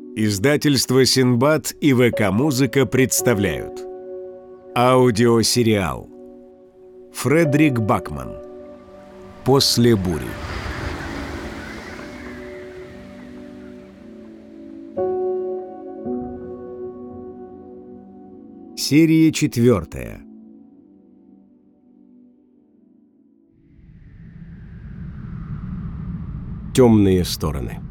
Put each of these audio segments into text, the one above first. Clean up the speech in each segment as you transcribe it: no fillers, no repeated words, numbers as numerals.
Издательство «Синбад» и ВК-музыка представляют аудиосериал Фредерик Бакман «После бури». Серия 4. Темные стороны.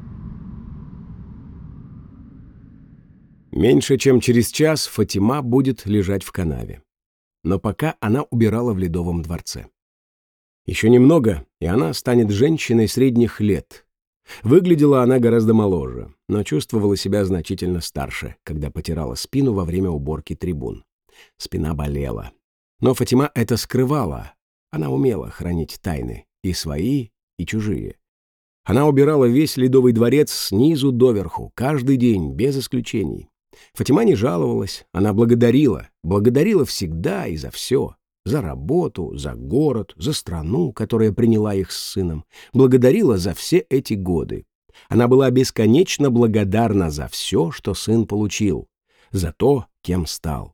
Меньше чем через час Фатима будет лежать в канаве. Но пока она убирала в Ледовом дворце. Еще немного, и она станет женщиной средних лет. Выглядела она гораздо моложе, но чувствовала себя значительно старше, когда потирала спину во время уборки трибун. Спина болела. Но Фатима это скрывала. Она умела хранить тайны, и свои, и чужие. Она убирала весь Ледовый дворец снизу доверху, каждый день, без исключений. Фатима не жаловалась, она благодарила всегда и за все. За работу, за город, за страну, которая приняла их с сыном. Благодарила за все эти годы. Она была бесконечно благодарна за все, что сын получил, за то, кем стал.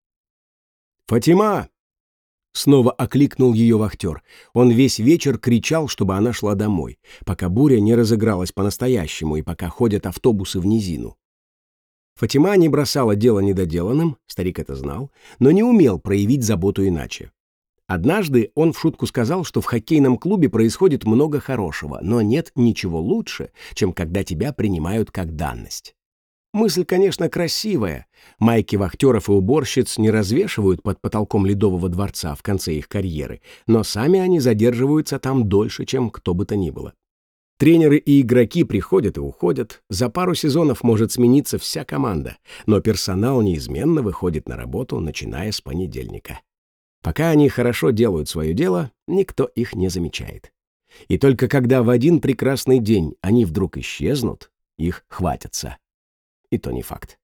«Фатима!» — снова окликнул ее вахтер. Он весь вечер кричал, чтобы она шла домой, пока буря не разыгралась по-настоящему и пока ходят автобусы в низину. Фатима не бросала дело недоделанным, старик это знал, но не умел проявить заботу иначе. Однажды он в шутку сказал, что в хоккейном клубе происходит много хорошего, но нет ничего лучше, чем когда тебя принимают как данность. Мысль, конечно, красивая. Майки вахтеров и уборщиц не развешивают под потолком Ледового дворца в конце их карьеры, но сами они задерживаются там дольше, чем кто бы то ни было. Тренеры и игроки приходят и уходят, за пару сезонов может смениться вся команда, но персонал неизменно выходит на работу, начиная с понедельника. Пока они хорошо делают свое дело, никто их не замечает. И только когда в один прекрасный день они вдруг исчезнут, их хватятся. И то не факт.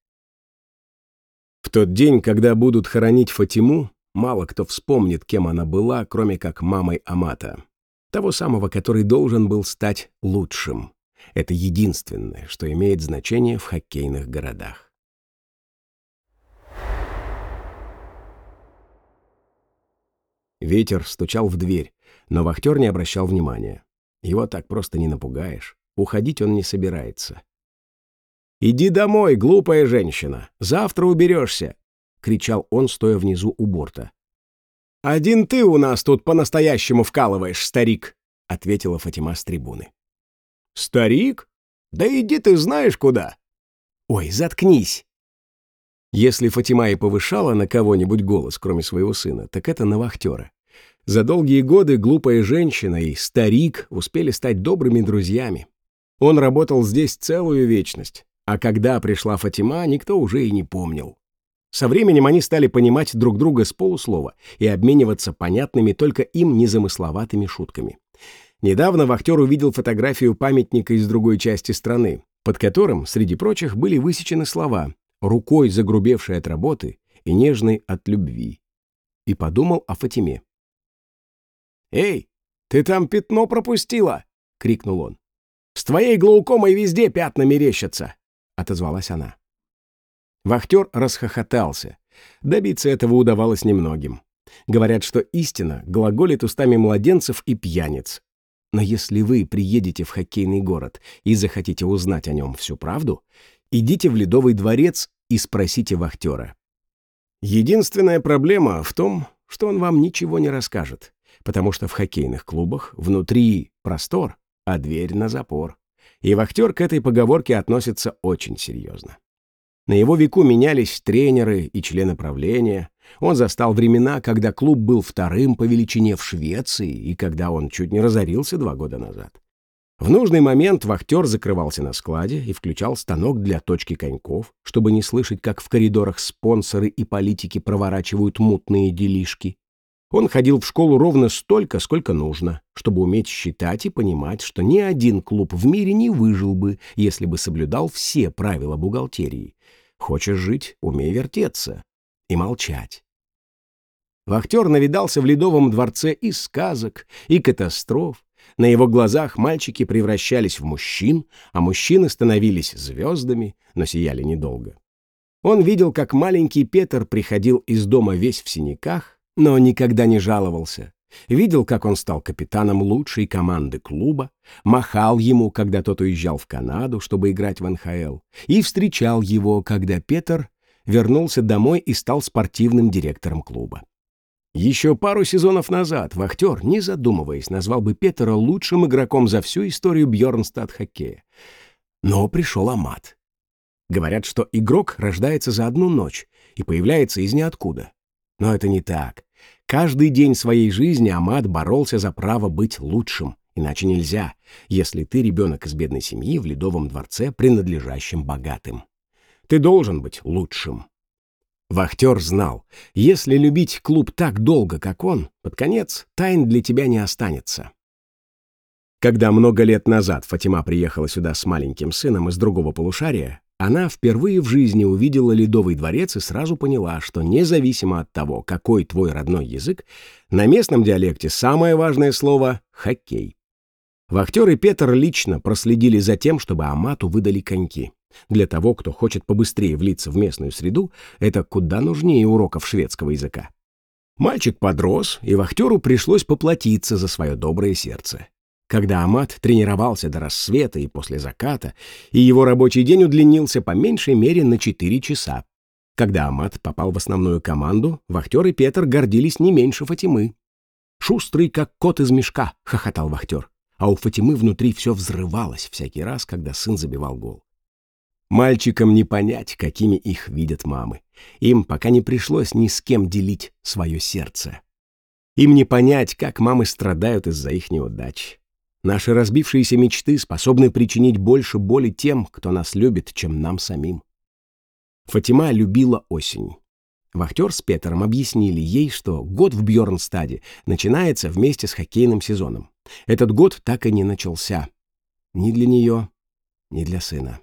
В тот день, когда будут хоронить Фатиму, мало кто вспомнит, кем она была, кроме как мамой Амата. Того самого, который должен был стать лучшим. Это единственное, что имеет значение в хоккейных городах. Ветер стучал в дверь, но вахтер не обращал внимания. Его так просто не напугаешь. Уходить он не собирается. «Иди домой, глупая женщина! Завтра уберешься!» — кричал он, стоя внизу у борта. «Один ты у нас тут по-настоящему вкалываешь, старик!» — ответила Фатима с трибуны. «Старик? Да иди ты знаешь куда!» «Ой, заткнись!» Если Фатима и повышала на кого-нибудь голос, кроме своего сына, так это на вахтера. За долгие годы глупая женщина и старик успели стать добрыми друзьями. Он работал здесь целую вечность, а когда пришла Фатима, никто уже и не помнил. Со временем они стали понимать друг друга с полуслова и обмениваться понятными только им незамысловатыми шутками. Недавно вахтер увидел фотографию памятника из другой части страны, под которым, среди прочих, были высечены слова «рукой загрубевшей от работы и нежной от любви», и подумал о Фатиме. «Эй, ты там пятно пропустила!» — крикнул он. «С твоей глаукомой везде пятна мерещатся!» — отозвалась она. Вахтер расхохотался. Добиться этого удавалось немногим. Говорят, что истина глаголит устами младенцев и пьяниц. Но если вы приедете в хоккейный город и захотите узнать о нем всю правду, идите в Ледовый дворец и спросите вахтера. Единственная проблема в том, что он вам ничего не расскажет, потому что в хоккейных клубах внутри простор, а дверь на запор. И вахтер к этой поговорке относится очень серьезно. На его веку менялись тренеры и члены правления. Он застал времена, когда клуб был вторым по величине в Швеции и когда он чуть не разорился 2 года назад. В нужный момент вахтер закрывался на складе и включал станок для точки коньков, чтобы не слышать, как в коридорах спонсоры и политики проворачивают мутные делишки. Он ходил в школу ровно столько, сколько нужно, чтобы уметь считать и понимать, что ни один клуб в мире не выжил бы, если бы соблюдал все правила бухгалтерии. Хочешь жить — умей вертеться и молчать. Вахтер навидался в Ледовом дворце и сказок, и катастроф, На его глазах мальчики превращались в мужчин, а мужчины становились звездами, но сияли недолго. Он видел, как маленький Петр приходил из дома весь в синяках, но никогда не жаловался. Видел, как он стал капитаном лучшей команды клуба, махал ему, когда тот уезжал в Канаду, чтобы играть в НХЛ, и встречал его, когда Петр вернулся домой и стал спортивным директором клуба. Еще пару сезонов назад Вахтер, не задумываясь, назвал бы Петера лучшим игроком за всю историю Бьернстад-хоккея. Но пришел Амат. Говорят, что игрок рождается за одну ночь и появляется из ниоткуда. Но это не так. Каждый день своей жизни Амат боролся за право быть лучшим. Иначе нельзя, если ты ребенок из бедной семьи в Ледовом дворце, принадлежащем богатым. Ты должен быть лучшим. Вахтер знал, если любить клуб так долго, как он, под конец тайн для тебя не останется. Когда много лет назад Фатима приехала сюда с маленьким сыном из другого полушария, она впервые в жизни увидела Ледовый дворец и сразу поняла, что независимо от того, какой твой родной язык, на местном диалекте самое важное слово — хоккей. Вахтер и Петр лично проследили за тем, чтобы Амату выдали коньки. Для того, кто хочет побыстрее влиться в местную среду, это куда нужнее уроков шведского языка. Мальчик подрос, и Вахтеру пришлось поплатиться за свое доброе сердце. Когда Амат тренировался до рассвета и после заката, и его рабочий день удлинился по меньшей мере на 4 часа. Когда Амат попал в основную команду, Вахтер и Петр гордились не меньше Фатимы. «Шустрый, как кот из мешка», — хохотал Вахтер, а у Фатимы внутри все взрывалось всякий раз, когда сын забивал гол. Мальчикам не понять, какими их видят мамы. Им пока не пришлось ни с кем делить свое сердце. Им не понять, как мамы страдают из-за их неудач. Наши разбившиеся мечты способны причинить больше боли тем, кто нас любит, чем нам самим. Фатима любила осень. Вахтер с Петром объяснили ей, что год в Бьернстаде начинается вместе с хоккейным сезоном. Этот год так и не начался. Ни для нее, ни для сына.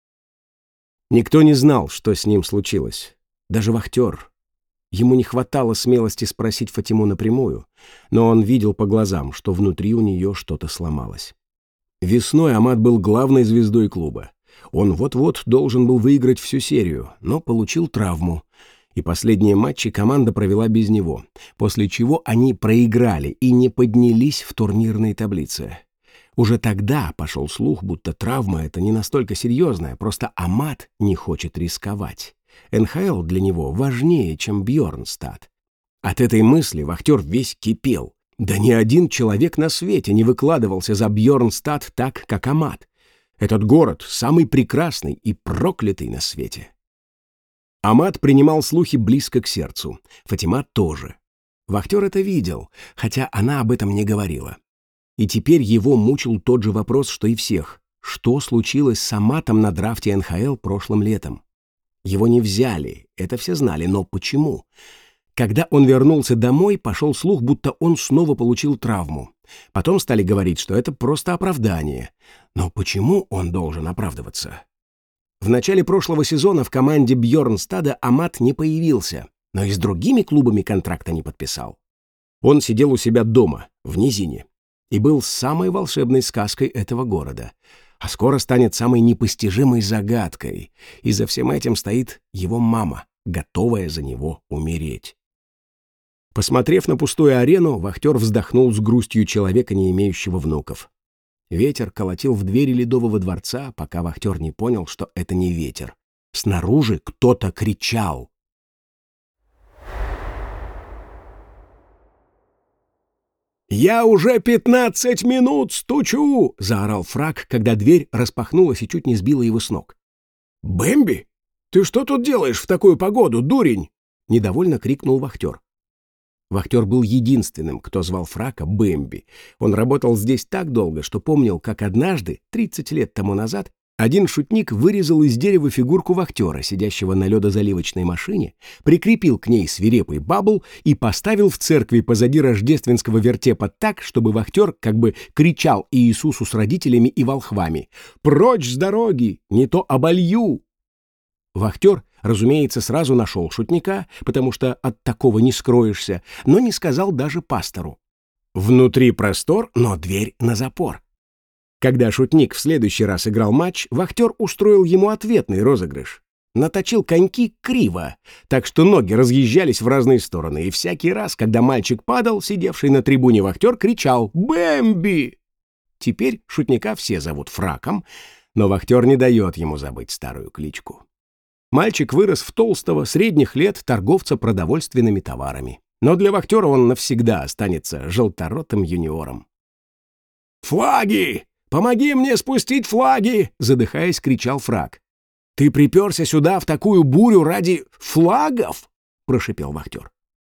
Никто не знал, что с ним случилось. Даже Вахтер. Ему не хватало смелости спросить Фатиму напрямую, но он видел по глазам, что внутри у нее что-то сломалось. Весной Амат был главной звездой клуба. Он вот-вот должен был выиграть всю серию, но получил травму, и последние матчи команда провела без него, после чего они проиграли и не поднялись в турнирной таблице. Уже тогда пошел слух, будто травма эта не настолько серьезная, просто Амат не хочет рисковать. НХЛ для него важнее, чем Бьернстад. От этой мысли Вахтер весь кипел. Да ни один человек на свете не выкладывался за Бьернстад так, как Амат. Этот город самый прекрасный и проклятый на свете. Амат принимал слухи близко к сердцу. Фатима тоже. Вахтер это видел, хотя она об этом не говорила. И теперь его мучил тот же вопрос, что и всех. Что случилось с Аматом на драфте НХЛ прошлым летом? Его не взяли, это все знали, но почему? Когда он вернулся домой, пошел слух, будто он снова получил травму. Потом стали говорить, что это просто оправдание. Но почему он должен оправдываться? В начале прошлого сезона в команде Бьернстада Амат не появился, но и с другими клубами контракта не подписал. Он сидел у себя дома, в низине, и был самой волшебной сказкой этого города. А скоро станет самой непостижимой загадкой, и за всем этим стоит его мама, готовая за него умереть. Посмотрев на пустую арену, Вахтер вздохнул с грустью человека, не имеющего внуков. Ветер колотил в двери Ледового дворца, пока Вахтер не понял, что это не ветер. Снаружи кто-то кричал. «Я уже 15 минут стучу!» — заорал Фрак, когда дверь распахнулась и чуть не сбила его с ног. «Бэмби, ты что тут делаешь в такую погоду, дурень?» — недовольно крикнул Вахтер. Вахтер был единственным, кто звал Фрака Бэмби. Он работал здесь так долго, что помнил, как однажды, 30 лет тому назад, один шутник вырезал из дерева фигурку Вахтера, сидящего на ледозаливочной машине, прикрепил к ней свирепый бабл и поставил в церкви позади рождественского вертепа так, чтобы Вахтер как бы кричал Иисусу с родителями и волхвами: «Прочь с дороги! Не то оболью!» Вахтер, разумеется, сразу нашел шутника, потому что от такого не скроешься, но не сказал даже пастору. Внутри простор, но дверь на запор. Когда шутник в следующий раз играл матч, вахтер устроил ему ответный розыгрыш. Наточил коньки криво, так что ноги разъезжались в разные стороны, и всякий раз, когда мальчик падал, сидевший на трибуне вахтер кричал «Бэмби!». Теперь шутника все зовут Фраком, но вахтер не дает ему забыть старую кличку. Мальчик вырос в толстого, средних лет торговца продовольственными товарами. Но для вахтера он навсегда останется желторотым юниором. «Флаги! Помоги мне спустить флаги!» — задыхаясь, кричал Фрак. «Ты приперся сюда в такую бурю ради флагов?» — прошипел вахтер.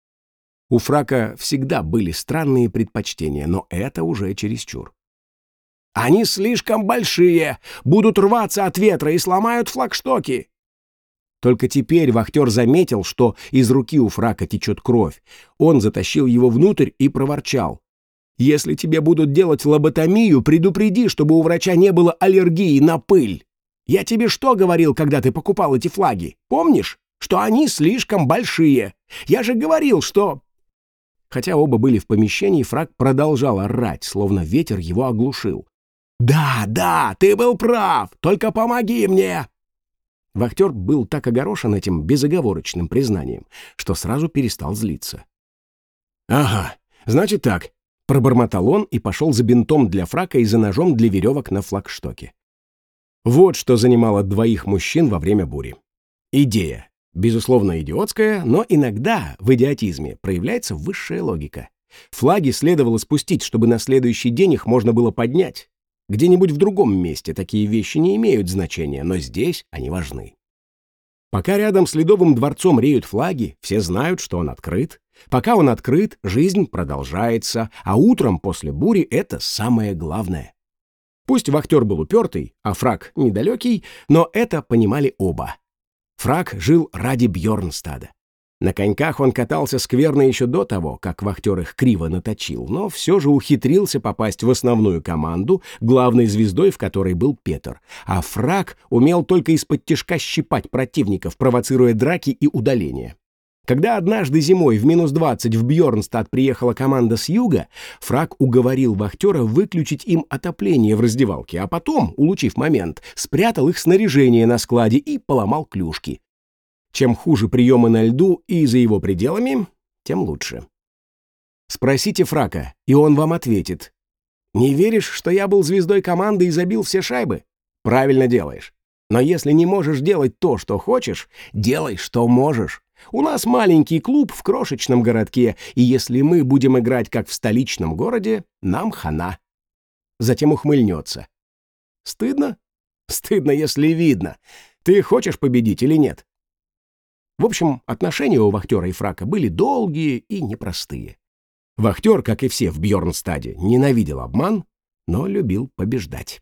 У Фрака всегда были странные предпочтения, но это уже чересчур. «Они слишком большие, будут рваться от ветра и сломают флагштоки!» Только теперь вахтер заметил, что из руки у Фрака течет кровь. Он затащил его внутрь и проворчал: «Если тебе будут делать лоботомию, предупреди, чтобы у врача не было аллергии на пыль. Я тебе что говорил, когда ты покупал эти флаги? Помнишь, что они слишком большие? Я же говорил, что...» Хотя оба были в помещении, Фрак продолжал орать, словно ветер его оглушил. «Да, ты был прав, только помоги мне!» Вахтер был так огорошен этим безоговорочным признанием, что сразу перестал злиться. «Ага, значит так», — пробормотал он и пошел за бинтом для Фрака и за ножом для веревок на флагштоке. Вот что занимало двоих мужчин во время бури. Идея, безусловно, идиотская, но иногда в идиотизме проявляется высшая логика. Флаги следовало спустить, чтобы на следующий день их можно было поднять. Где-нибудь в другом месте такие вещи не имеют значения, но здесь они важны. Пока рядом с Ледовым дворцом реют флаги, все знают, что он открыт. Пока он открыт, жизнь продолжается, а утром после бури это самое главное. Пусть вахтер был упертый, а Фрак недалекий, но это понимали оба. Фрак жил ради Бьорнстада. На коньках он катался скверно еще до того, как вахтер их криво наточил, но все же ухитрился попасть в основную команду, главной звездой в которой был Петр, а Фрак умел только из-под тишка щипать противников, провоцируя драки и удаления. Когда однажды зимой в -20 в Бьорнстад приехала команда с юга, Фрак уговорил вахтера выключить им отопление в раздевалке, а потом, улучив момент, спрятал их снаряжение на складе и поломал клюшки. Чем хуже приемы на льду и за его пределами, тем лучше. Спросите Фрака, и он вам ответит. Не веришь, что я был звездой команды и забил все шайбы? Правильно делаешь. Но если не можешь делать то, что хочешь, делай, что можешь. У нас маленький клуб в крошечном городке, и если мы будем играть, как в столичном городе, нам хана. Затем ухмыльнется. Стыдно? Стыдно, если видно. Ты хочешь победить или нет? В общем, отношения у вахтера и Фрака были долгие и непростые. Вахтер, как и все в Бьорнстаде, ненавидел обман, но любил побеждать.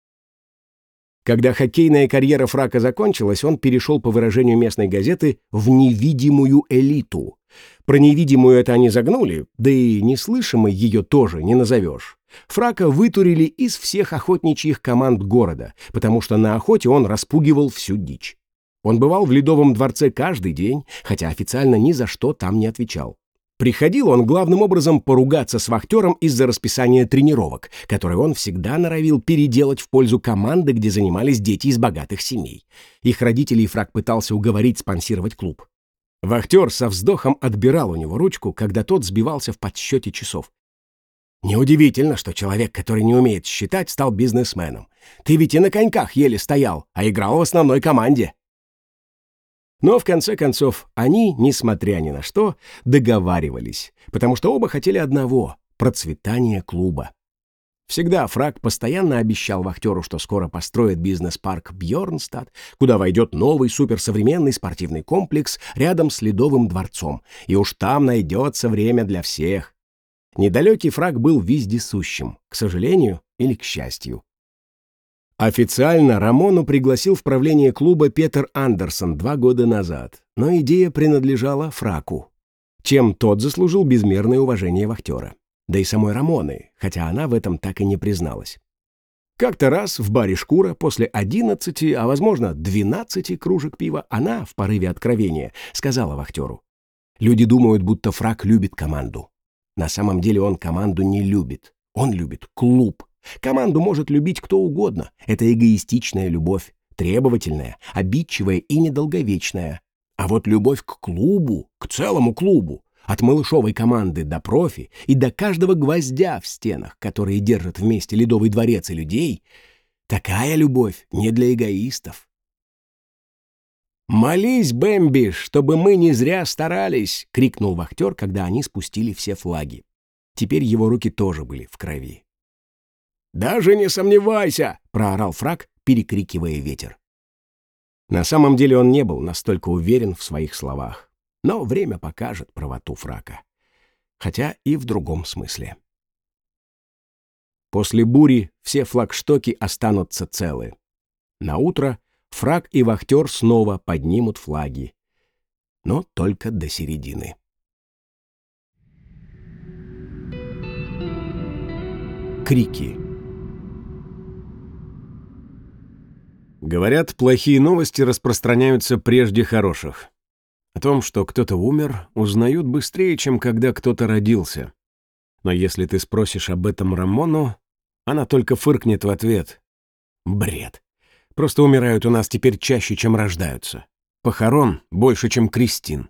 Когда хоккейная карьера Фрака закончилась, он перешел, по выражению местной газеты, в невидимую элиту. Про невидимую это они загнули, да и неслышимой ее тоже не назовешь. Фрака вытурили из всех охотничьих команд города, потому что на охоте он распугивал всю дичь. Он бывал в Ледовом дворце каждый день, хотя официально ни за что там не отвечал. Приходил он главным образом поругаться с вахтером из-за расписания тренировок, которые он всегда норовил переделать в пользу команды, где занимались дети из богатых семей. Их родителей Фрак пытался уговорить спонсировать клуб. Вахтер со вздохом отбирал у него ручку, когда тот сбивался в подсчете часов. «Неудивительно, что человек, который не умеет считать, стал бизнесменом. Ты ведь и на коньках еле стоял, а играл в основной команде». Но, в конце концов, они, несмотря ни на что, договаривались, потому что оба хотели одного — процветания клуба. Всегда Фрак постоянно обещал вахтеру, что скоро построит бизнес-парк Бьорнстад, куда войдет новый суперсовременный спортивный комплекс рядом с Ледовым дворцом, и уж там найдется время для всех. Недалекий Фрак был вездесущим, к сожалению или к счастью. Официально Рамону пригласил в правление клуба Петер Андерсон 2 года назад, но идея принадлежала Фраку, чем тот заслужил безмерное уважение вахтера. Да и самой Рамоны, хотя она в этом так и не призналась. Как-то раз в баре «Шкура» после 11, а возможно 12 кружек пива, она, в порыве откровения, сказала вахтеру: «Люди думают, будто Фрак любит команду. На самом деле он команду не любит. Он любит клуб. Команду может любить кто угодно. Это эгоистичная любовь, требовательная, обидчивая и недолговечная. А вот любовь к клубу, к целому клубу, от малышовой команды до профи и до каждого гвоздя в стенах, которые держат вместе Ледовый дворец и людей, такая любовь не для эгоистов. «Молись, Бэмби, чтобы мы не зря старались!» — крикнул вахтер, когда они спустили все флаги. Теперь его руки тоже были в крови. «Даже не сомневайся!» — проорал Фрак, перекрикивая ветер. На самом деле он не был настолько уверен в своих словах. Но время покажет правоту Фрака. Хотя и в другом смысле. После бури все флагштоки останутся целы. Наутро Фрак и вахтер снова поднимут флаги. Но только до середины. Крики. Говорят, плохие новости распространяются прежде хороших. О том, что кто-то умер, узнают быстрее, чем когда кто-то родился. Но если ты спросишь об этом Рамону, она только фыркнет в ответ. Бред. Просто умирают у нас теперь чаще, чем рождаются. Похорон больше, чем крестин.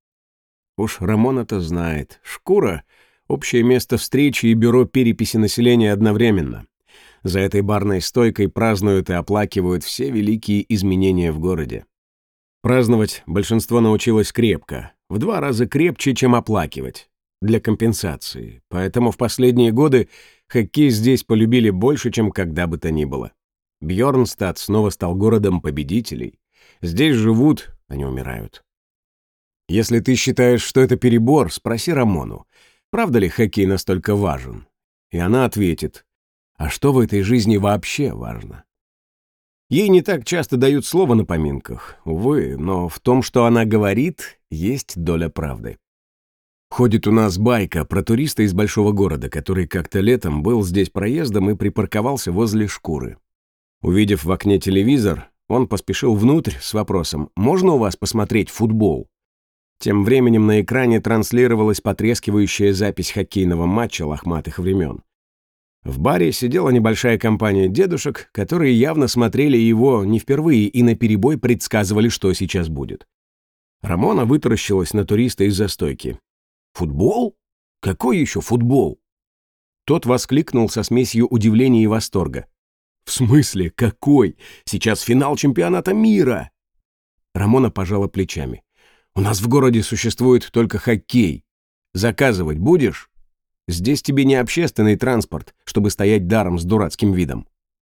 Уж Рамон это знает. Шкура — общее место встречи и бюро переписи населения одновременно. За этой барной стойкой празднуют и оплакивают все великие изменения в городе. Праздновать большинство научилось крепко, в 2 раза крепче, чем оплакивать, для компенсации. Поэтому в последние годы хоккей здесь полюбили больше, чем когда бы то ни было. Бьорнстад снова стал городом победителей. Здесь живут, а не умирают. Если ты считаешь, что это перебор, спроси Рамону, правда ли хоккей настолько важен? И она ответит, а что в этой жизни вообще важно? Ей не так часто дают слово на поминках, увы, но в том, что она говорит, есть доля правды. Ходит у нас байка про туриста из большого города, который как-то летом был здесь проездом и припарковался возле Шкуры. Увидев в окне телевизор, он поспешил внутрь с вопросом «Можно у вас посмотреть футбол?». Тем временем на экране транслировалась потрескивающая запись хоккейного матча лохматых времен. В баре сидела небольшая компания дедушек, которые явно смотрели его не впервые и наперебой предсказывали, что сейчас будет. Рамона вытаращилась на туриста из-за стойки. «Футбол? Какой еще футбол?» Тот воскликнул со смесью удивления и восторга. «В смысле, какой? Сейчас финал чемпионата мира!» Рамона пожала плечами. «У нас в городе существует только хоккей. Заказывать будешь? Здесь тебе не общественный транспорт, чтобы стоять даром с дурацким видом».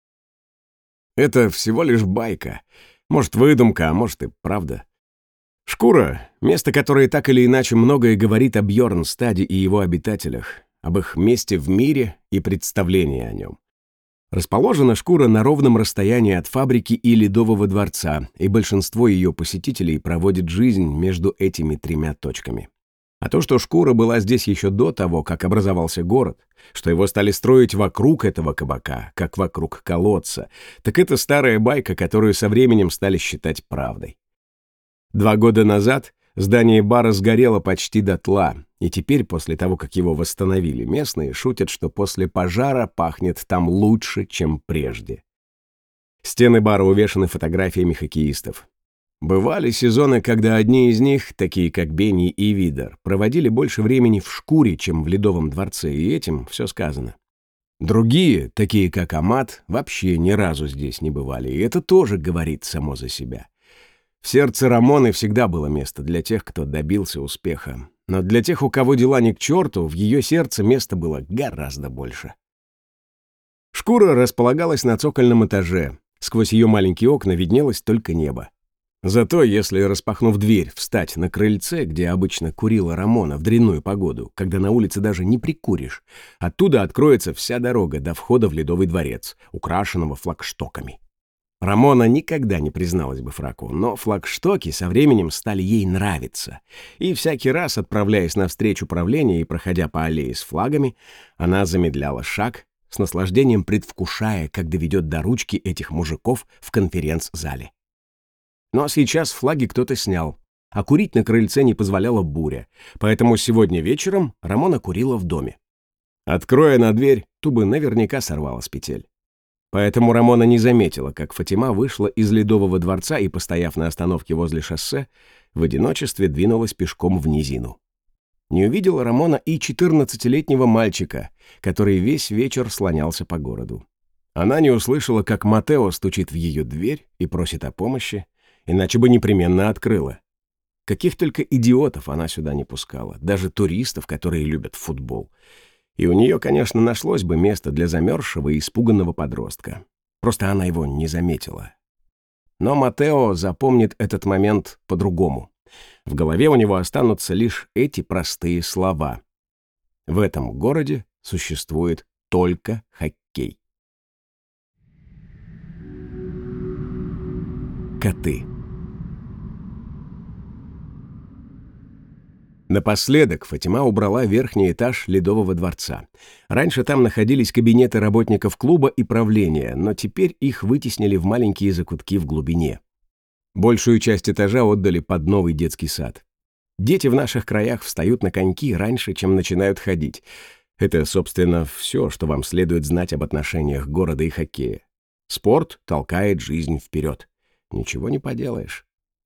Это всего лишь байка. Может, выдумка, а может и правда. Шкура — место, которое так или иначе многое говорит о Бьорнстаде и его обитателях, об их месте в мире и представлении о нем. Расположена Шкура на ровном расстоянии от фабрики и Ледового дворца, и большинство ее посетителей проводит жизнь между этими 3 точками. А то, что Шкура была здесь еще до того, как образовался город, что его стали строить вокруг этого кабака, как вокруг колодца, так это старая байка, которую со временем стали считать правдой. 2 года назад здание бара сгорело почти дотла, и теперь, после того, как его восстановили, местные шутят, что после пожара пахнет там лучше, чем прежде. Стены бара увешаны фотографиями хоккеистов. Бывали сезоны, когда одни из них, такие как Бенни и Видер, проводили больше времени в Шкуре, чем в Ледовом дворце, и этим все сказано. Другие, такие как Амат, вообще ни разу здесь не бывали, и это тоже говорит само за себя. В сердце Рамоны всегда было место для тех, кто добился успеха, но для тех, у кого дела ни к черту, в ее сердце места было гораздо больше. Шкура располагалась на цокольном этаже, сквозь ее маленькие окна виднелось только небо. Зато, если, распахнув дверь, встать на крыльце, где обычно курила Рамона в дрянную погоду, когда на улице даже не прикуришь, оттуда откроется вся дорога до входа в Ледовый дворец, украшенного флагштоками. Рамона никогда не призналась бы Фраку, но флагштоки со временем стали ей нравиться, и всякий раз, отправляясь навстречу правлению и проходя по аллее с флагами, она замедляла шаг, с наслаждением предвкушая, как доведет до ручки этих мужиков в конференц-зале. Но сейчас флаги кто-то снял. а курить на крыльце не позволяла буря, поэтому сегодня вечером Рамона курила в доме. Откроя на дверь, ту бы наверняка сорвала с петель. Поэтому Рамона не заметила, как Фатима вышла из Ледового дворца и, постояв на остановке возле шоссе, в одиночестве двинулась пешком в низину. Не увидела Рамона и 14-летнего мальчика, который весь вечер слонялся по городу. Она не услышала, как Матео стучит в ее дверь и просит о помощи, иначе бы непременно открыла. Каких только идиотов она сюда не пускала, даже туристов, которые любят футбол. И у нее, конечно, нашлось бы место для замерзшего и испуганного подростка. Просто она его не заметила. Но Матео запомнит этот момент по-другому. В голове у него останутся лишь эти простые слова. В этом городе существует только хоккей. Коты. Напоследок Фатима убрала верхний этаж Ледового дворца. Раньше там находились кабинеты работников клуба и правления, но теперь их вытеснили в маленькие закутки в глубине. Большую часть этажа отдали под новый детский сад. Дети в наших краях встают на коньки раньше, чем начинают ходить. Это, собственно, все, что вам следует знать об отношениях города и хоккея. Спорт толкает жизнь вперед. Ничего не поделаешь.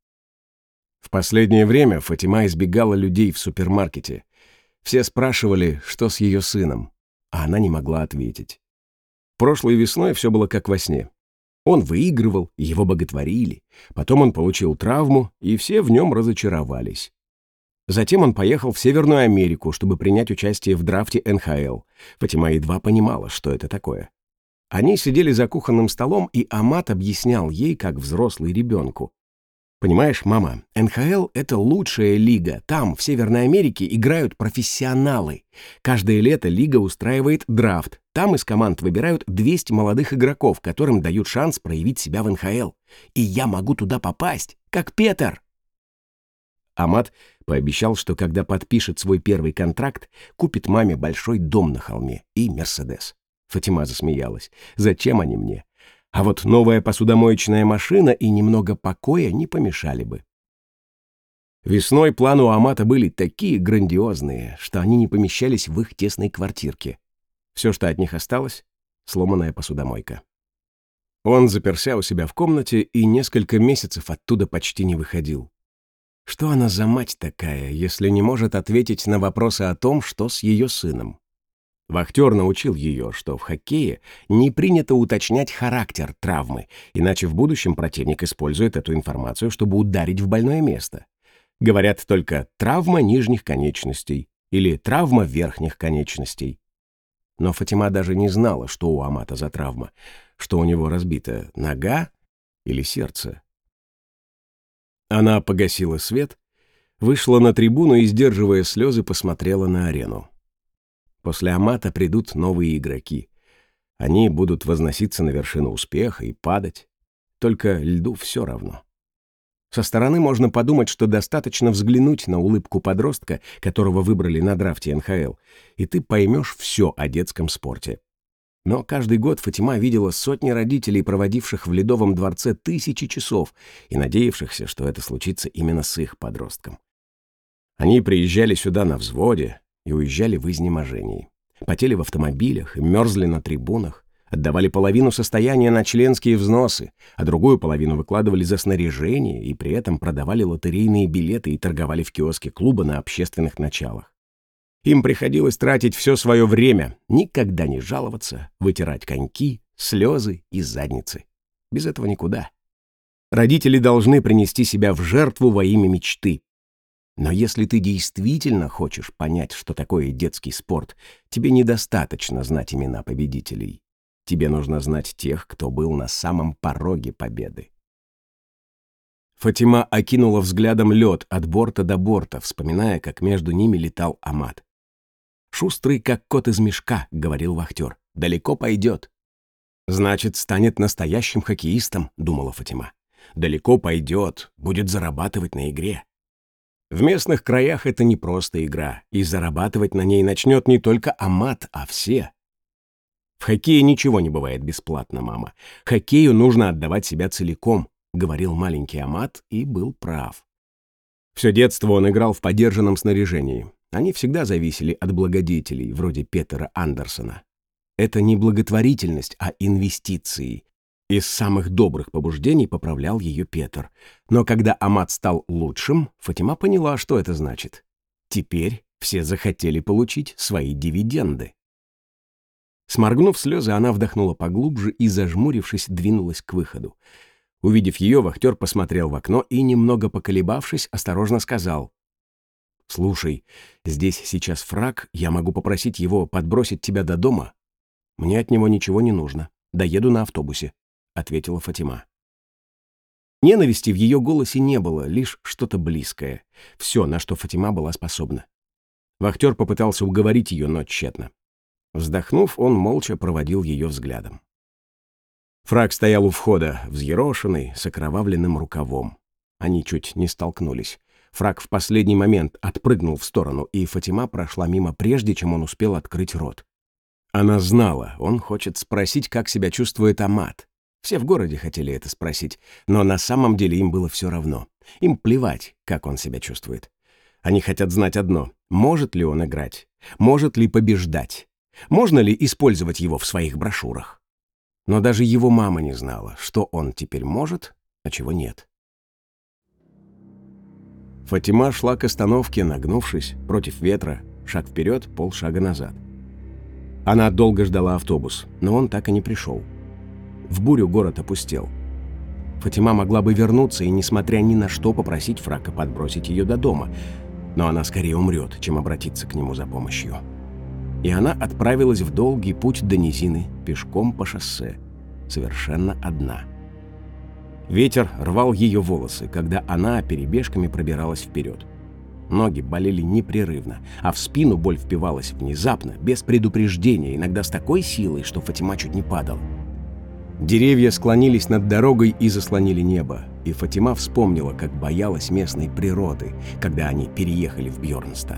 В последнее время Фатима избегала людей в супермаркете. Все спрашивали, что с ее сыном, а она не могла ответить. Прошлой весной все было как во сне. Он выигрывал, его боготворили, потом он получил травму, и все в нем разочаровались. Затем он поехал в Северную Америку, чтобы принять участие в драфте НХЛ. Фатима едва понимала, что это такое. Они сидели за кухонным столом, и Амат объяснял ей, как взрослый ребенку. «Понимаешь, мама, НХЛ — это лучшая лига. Там, в Северной Америке, играют профессионалы. Каждое лето лига устраивает драфт. Там из команд выбирают 200 молодых игроков, которым дают шанс проявить себя в НХЛ. И я могу туда попасть, как Петер». Амат пообещал, что когда подпишет свой первый контракт, купит маме большой дом на холме и Мерседес. Фатима засмеялась. «Зачем они мне? А вот новая посудомоечная машина и немного покоя не помешали бы». Весной планы у Амата были такие грандиозные, что они не помещались в их тесной квартирке. Все, что от них осталось — сломанная посудомойка. Он заперся у себя в комнате и несколько месяцев оттуда почти не выходил. Что она за мать такая, если не может ответить на вопросы о том, что с ее сыном? Вахтер научил ее, что в хоккее не принято уточнять характер травмы, иначе в будущем противник использует эту информацию, чтобы ударить в больное место. Говорят только «травма нижних конечностей» или «травма верхних конечностей». Но Фатима даже не знала, что у Амата за травма, что у него разбита нога или сердце. Она погасила свет, вышла на трибуну и, сдерживая слезы, посмотрела на арену. После Амата придут новые игроки. Они будут возноситься на вершину успеха и падать. Только льду все равно. Со стороны можно подумать, что достаточно взглянуть на улыбку подростка, которого выбрали на драфте НХЛ, и ты поймешь все о детском спорте. Но каждый год Фатима видела сотни родителей, проводивших в Ледовом дворце тысячи часов и надеявшихся, что это случится именно с их подростком. Они приезжали сюда на взводе и уезжали в изнеможении. Потели в автомобилях и мерзли на трибунах, отдавали половину состояния на членские взносы, а другую половину выкладывали за снаряжение и при этом продавали лотерейные билеты и торговали в киоске клуба на общественных началах. Им приходилось тратить все свое время, никогда не жаловаться, вытирать коньки, слезы и задницы. Без этого никуда. Родители должны принести себя в жертву во имя мечты. Но если ты действительно хочешь понять, что такое детский спорт, тебе недостаточно знать имена победителей. Тебе нужно знать тех, кто был на самом пороге победы. Фатима окинула взглядом лед от борта до борта, вспоминая, как между ними летал Амат. «Шустрый, как кот из мешка», — говорил вахтер. «Далеко пойдет». «Значит, станет настоящим хоккеистом», — думала Фатима. «Далеко пойдет, будет зарабатывать на игре». В местных краях это не просто игра, и зарабатывать на ней начнет не только Амат, а все. В хоккее ничего не бывает бесплатно, мама. Хоккею нужно отдавать себя целиком, говорил маленький Амат и был прав. Все детство он играл в подержанном снаряжении. Они всегда зависели от благодетелей, вроде Петера Андерсона. Это не благотворительность, а инвестиции. Из самых добрых побуждений поправлял ее Петр. Но когда Амат стал лучшим, Фатима поняла, что это значит. Теперь все захотели получить свои дивиденды. Сморгнув слезы, она вдохнула поглубже и, зажмурившись, двинулась к выходу. Увидев ее, вахтер посмотрел в окно и, немного поколебавшись, осторожно сказал: «Слушай, здесь сейчас фрак, я могу попросить его подбросить тебя до дома?» «Мне от него ничего не нужно. Доеду на автобусе», — ответила Фатима. Ненависти в ее голосе не было, лишь что-то близкое. Все, на что Фатима была способна. Вахтер попытался уговорить ее, но тщетно. Вздохнув, он молча проводил ее взглядом. Фрак стоял у входа, взъерошенный, с окровавленным рукавом. Они чуть не столкнулись. Фрак в последний момент отпрыгнул в сторону, и Фатима прошла мимо, прежде чем он успел открыть рот. Она знала, он хочет спросить, как себя чувствует Амат. Все в городе хотели это спросить, но на самом деле им было все равно. Им плевать, как он себя чувствует. Они хотят знать одно: может ли он играть, может ли побеждать, можно ли использовать его в своих брошюрах. Но даже его мама не знала, что он теперь может, а чего нет. Фатима шла к остановке, нагнувшись, против ветра, шаг вперед, полшага назад. Она долго ждала автобус, но он так и не пришел. В бурю город опустел. Фатима могла бы вернуться и, несмотря ни на что, попросить Фрака подбросить ее до дома, но она скорее умрет, чем обратиться к нему за помощью. И она отправилась в долгий путь до низины, пешком по шоссе, совершенно одна. Ветер рвал ее волосы, когда она перебежками пробиралась вперед. Ноги болели непрерывно, а в спину боль впивалась внезапно, без предупреждения, иногда с такой силой, что Фатима чуть не падала. Деревья склонились над дорогой и заслонили небо, и Фатима вспомнила, как боялась местной природы, когда они переехали в Бьорнстад.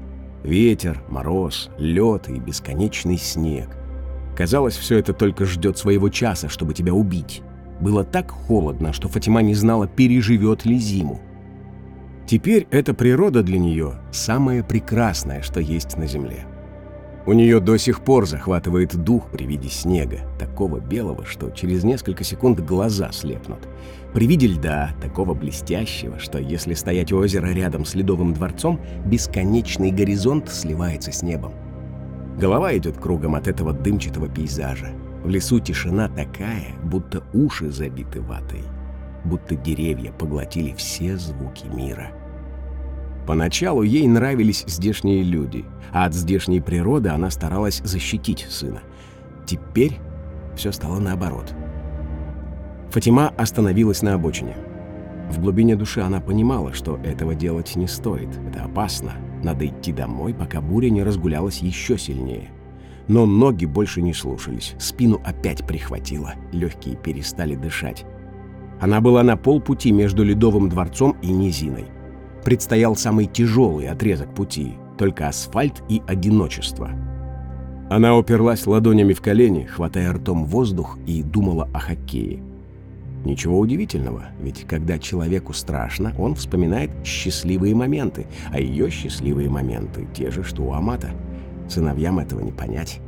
Ветер, мороз, лед и бесконечный снег. Казалось, все это только ждет своего часа, чтобы тебя убить. Было так холодно, что Фатима не знала, переживет ли зиму. Теперь эта природа для нее самое прекрасное, что есть на земле. У нее до сих пор захватывает дух при виде снега, такого белого, что через несколько секунд глаза слепнут. При виде льда, такого блестящего, что если стоять у озера рядом с ледовым дворцом, бесконечный горизонт сливается с небом. Голова идет кругом от этого дымчатого пейзажа. В лесу тишина такая, будто уши забиты ватой, будто деревья поглотили все звуки мира. Поначалу ей нравились здешние люди, а от здешней природы она старалась защитить сына. Теперь все стало наоборот. Фатима остановилась на обочине. В глубине души она понимала, что этого делать не стоит, это опасно. Надо идти домой, пока буря не разгулялась еще сильнее. Но ноги больше не слушались, спину опять прихватило, легкие перестали дышать. Она была на полпути между Ледовым дворцом и низиной. Предстоял самый тяжелый отрезок пути, только асфальт и одиночество. Она уперлась ладонями в колени, хватая ртом воздух, и думала о хоккее. Ничего удивительного, ведь когда человеку страшно, он вспоминает счастливые моменты, а ее счастливые моменты те же, что у Амата. Сыновьям этого не понять.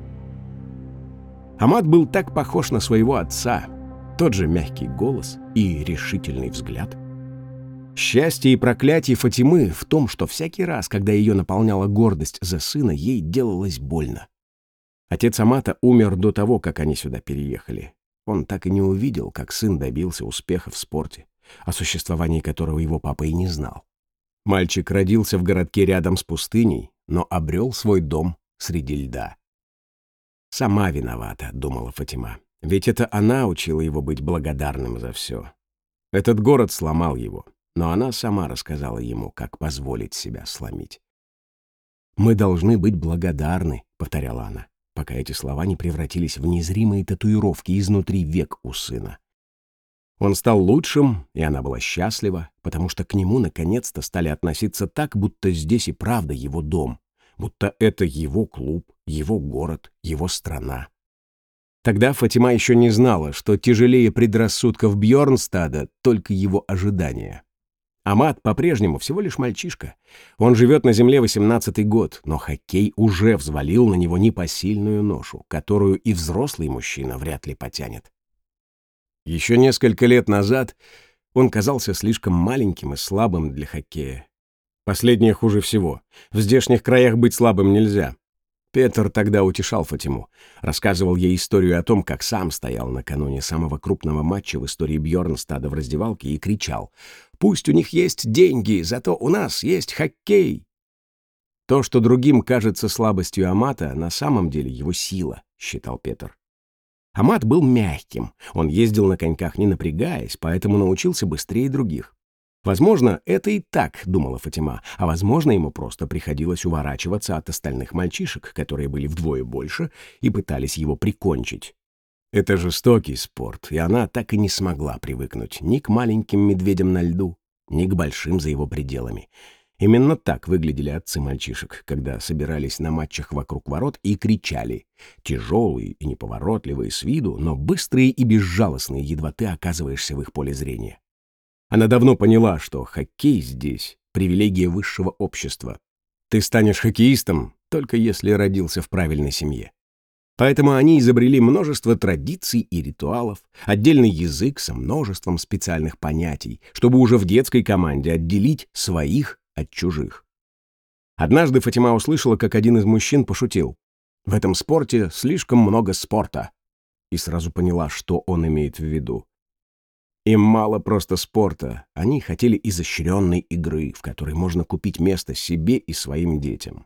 Амат был так похож на своего отца, тот же мягкий голос и решительный взгляд. Счастье и проклятие Фатимы в том, что всякий раз, когда ее наполняла гордость за сына, ей делалось больно. Отец Амата умер до того, как они сюда переехали. Он так и не увидел, как сын добился успеха в спорте, о существовании которого его папа и не знал. Мальчик родился в городке рядом с пустыней, но обрел свой дом среди льда. «Сама виновата», — думала Фатима, — «ведь это она учила его быть благодарным за все. Этот город сломал его, но она сама рассказала ему, как позволить себя сломить». «Мы должны быть благодарны», — повторяла она, пока эти слова не превратились в незримые татуировки изнутри век у сына. Он стал лучшим, и она была счастлива, потому что к нему наконец-то стали относиться так, будто здесь и правда его дом, будто это его клуб, его город, его страна. Тогда Фатима еще не знала, что тяжелее предрассудков Бьорнстада только его ожидания. Амат по-прежнему всего лишь мальчишка. Он живет на земле 18-й год, но хоккей уже взвалил на него непосильную ношу, которую и взрослый мужчина вряд ли потянет. Еще несколько лет назад он казался слишком маленьким и слабым для хоккея. Последнее хуже всего. В здешних краях быть слабым нельзя. Петр тогда утешал Фатиму, рассказывал ей историю о том, как сам стоял накануне самого крупного матча в истории Бьорнстада в раздевалке и кричал: «Пусть у них есть деньги, зато у нас есть хоккей!» То, что другим кажется слабостью Амата, на самом деле его сила, считал Петр. Амат был мягким, он ездил на коньках не напрягаясь, поэтому научился быстрее других. Возможно, это и так думала Фатима, а возможно, ему просто приходилось уворачиваться от остальных мальчишек, которые были вдвое больше и пытались его прикончить. Это жестокий спорт, и она так и не смогла привыкнуть ни к маленьким медведям на льду, ни к большим за его пределами. Именно так выглядели отцы мальчишек, когда собирались на матчах вокруг ворот и кричали. Тяжелые и неповоротливые с виду, но быстрые и безжалостные, едва ты оказываешься в их поле зрения. Она давно поняла, что хоккей здесь — привилегия высшего общества. Ты станешь хоккеистом, только если родился в правильной семье. Поэтому они изобрели множество традиций и ритуалов, отдельный язык со множеством специальных понятий, чтобы уже в детской команде отделить своих от чужих. Однажды Фатима услышала, как один из мужчин пошутил: «В этом спорте слишком много спорта», и сразу поняла, что он имеет в виду. Им мало просто спорта, они хотели изощренной игры, в которой можно купить место себе и своим детям.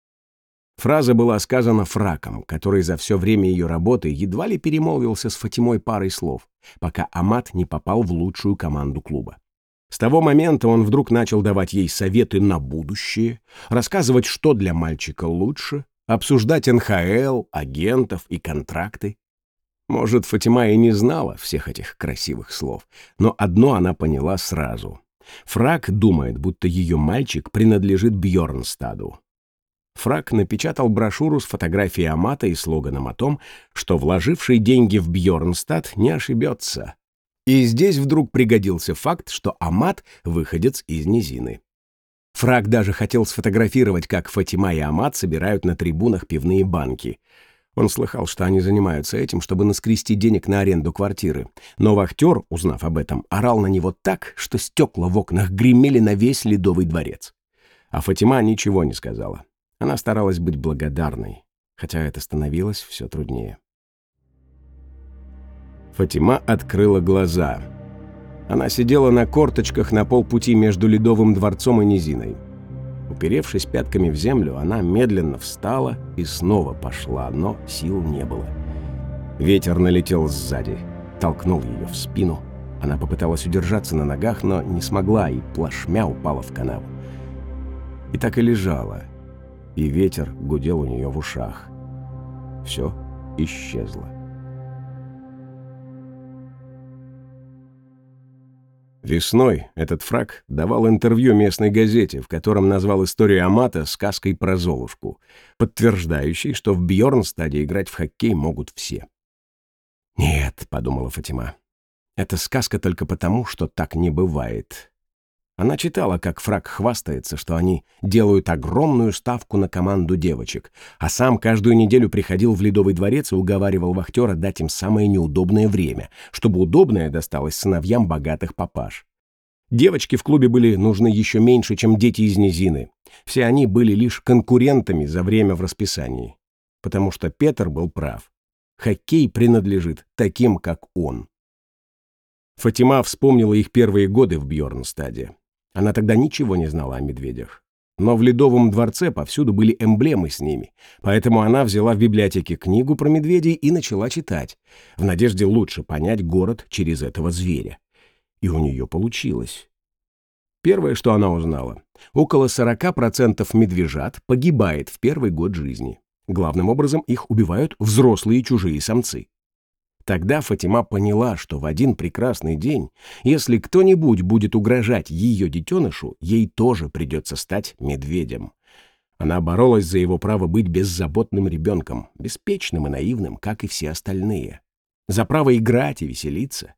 Фраза была сказана Фраком, который за все время ее работы едва ли перемолвился с Фатимой парой слов, пока Амат не попал в лучшую команду клуба. С того момента он вдруг начал давать ей советы на будущее, рассказывать, что для мальчика лучше, обсуждать НХЛ, агентов и контракты. Может, Фатима и не знала всех этих красивых слов, но одно она поняла сразу. Фрак думает, будто ее мальчик принадлежит Бьорнстаду. Фрак напечатал брошюру с фотографией Амата и слоганом о том, что вложивший деньги в Бьорнстад не ошибется. И здесь вдруг пригодился факт, что Амат — выходец из низины. Фрак даже хотел сфотографировать, как Фатима и Амат собирают на трибунах пивные банки. Он слыхал, что они занимаются этим, чтобы наскрести денег на аренду квартиры. Но вахтер, узнав об этом, орал на него так, что стекла в окнах гремели на весь Ледовый дворец. А Фатима ничего не сказала. Она старалась быть благодарной, хотя это становилось все труднее. Фатима открыла глаза. Она сидела на корточках на полпути между Ледовым дворцом и низиной. Уперевшись пятками в землю, она медленно встала и снова пошла, но сил не было. Ветер налетел сзади, толкнул ее в спину. Она попыталась удержаться на ногах, но не смогла и плашмя упала в канаву. И так и лежала, и ветер гудел у нее в ушах. Все исчезло. Весной этот Фрак давал интервью местной газете, в котором назвал историю Амата сказкой про Золушку, подтверждающей, что в Бьорнстаде играть в хоккей могут все. «Нет», — подумала Фатима, — «это сказка только потому, что так не бывает». Она читала, как Фрак хвастается, что они делают огромную ставку на команду девочек, а сам каждую неделю приходил в Ледовый дворец и уговаривал вахтера дать им самое неудобное время, чтобы удобное досталось сыновьям богатых папаш. Девочки в клубе были нужны еще меньше, чем дети из низины. Все они были лишь конкурентами за время в расписании. Потому что Петр был прав. Хоккей принадлежит таким, как он. Фатима вспомнила их первые годы в Бьорнстаде. Она тогда ничего не знала о медведях. Но в Ледовом дворце повсюду были эмблемы с ними, поэтому она взяла в библиотеке книгу про медведей и начала читать, в надежде лучше понять город через этого зверя. И у нее получилось. Первое, что она узнала, около 40% медвежат погибает в первый год жизни. Главным образом их убивают взрослые чужие самцы. Тогда Фатима поняла, что в один прекрасный день, если кто-нибудь будет угрожать ее детенышу, ей тоже придется стать медведем. Она боролась за его право быть беззаботным ребенком, беспечным и наивным, как и все остальные. За право играть и веселиться.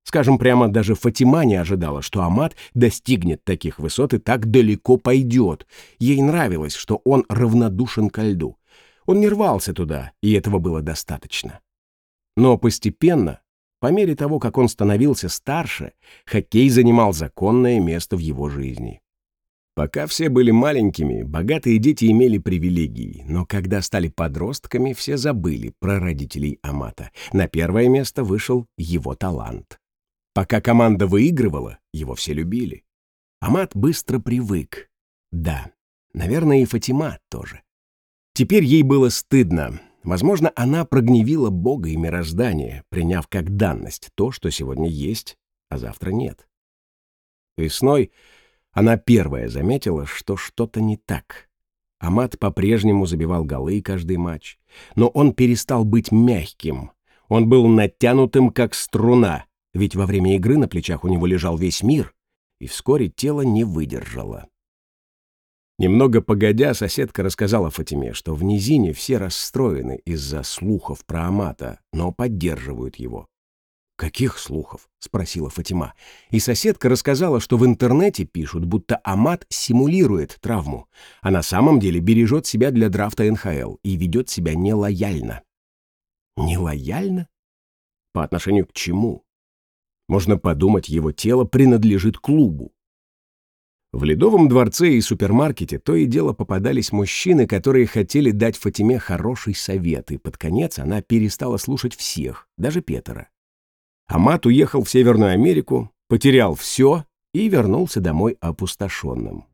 Скажем прямо, даже Фатима не ожидала, что Амат достигнет таких высот и так далеко пойдет. Ей нравилось, что он равнодушен ко льду. Он не рвался туда, и этого было достаточно. Но постепенно, по мере того, как он становился старше, хоккей занимал законное место в его жизни. Пока все были маленькими, богатые дети имели привилегии, но когда стали подростками, все забыли про родителей Амата. На первое место вышел его талант. Пока команда выигрывала, его все любили. Амат быстро привык. Да, наверное, и Фатима тоже. Теперь ей было стыдно. Возможно, она прогневила Бога и мироздание, приняв как данность то, что сегодня есть, а завтра нет. Весной она первая заметила, что что-то не так. Амат по-прежнему забивал голы каждый матч, но он перестал быть мягким. Он был натянутым, как струна, ведь во время игры на плечах у него лежал весь мир, и вскоре тело не выдержало. Немного погодя, соседка рассказала Фатиме, что в низине все расстроены из-за слухов про Амата, но поддерживают его. «Каких слухов?» — спросила Фатима. И соседка рассказала, что в интернете пишут, будто Амат симулирует травму, а на самом деле бережет себя для драфта НХЛ и ведет себя нелояльно. Нелояльно? По отношению к чему? Можно подумать, его тело принадлежит клубу. В Ледовом дворце и супермаркете то и дело попадались мужчины, которые хотели дать Фатиме хороший совет, и под конец она перестала слушать всех, даже Петера. Амат уехал в Северную Америку, потерял все и вернулся домой опустошенным.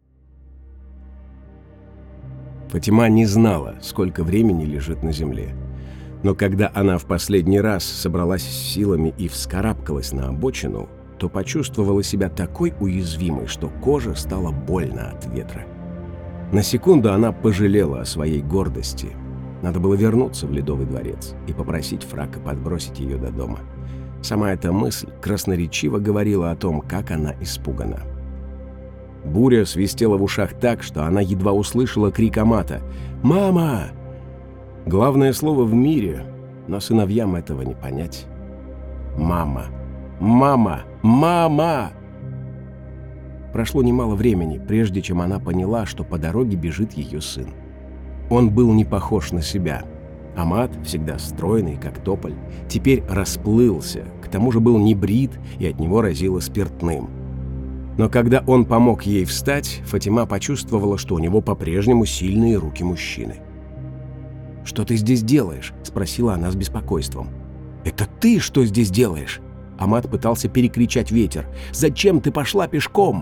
Фатима не знала, сколько времени лежит на земле. Но когда она в последний раз собралась с силами и вскарабкалась на обочину, то почувствовала себя такой уязвимой, что кожа стала больно от ветра. На секунду она пожалела о своей гордости. Надо было вернуться в Ледовый дворец и попросить Фрака подбросить ее до дома. Сама эта мысль красноречиво говорила о том, как она испугана. Буря свистела в ушах так, что она едва услышала крик Амата: «Мама!» Главное слово в мире, но сыновьям этого не понять. «Мама! Мама! Мама!» Прошло немало времени, прежде чем она поняла, что по дороге бежит ее сын. Он был не похож на себя. Амат, всегда стройный, как тополь, теперь расплылся, к тому же был небрит, и от него разило спиртным. Но когда он помог ей встать, Фатима почувствовала, что у него по-прежнему сильные руки мужчины. «Что ты здесь делаешь?» — спросила она с беспокойством. «Это ты что здесь делаешь?» Амат пытался перекричать ветер. «Зачем ты пошла пешком?»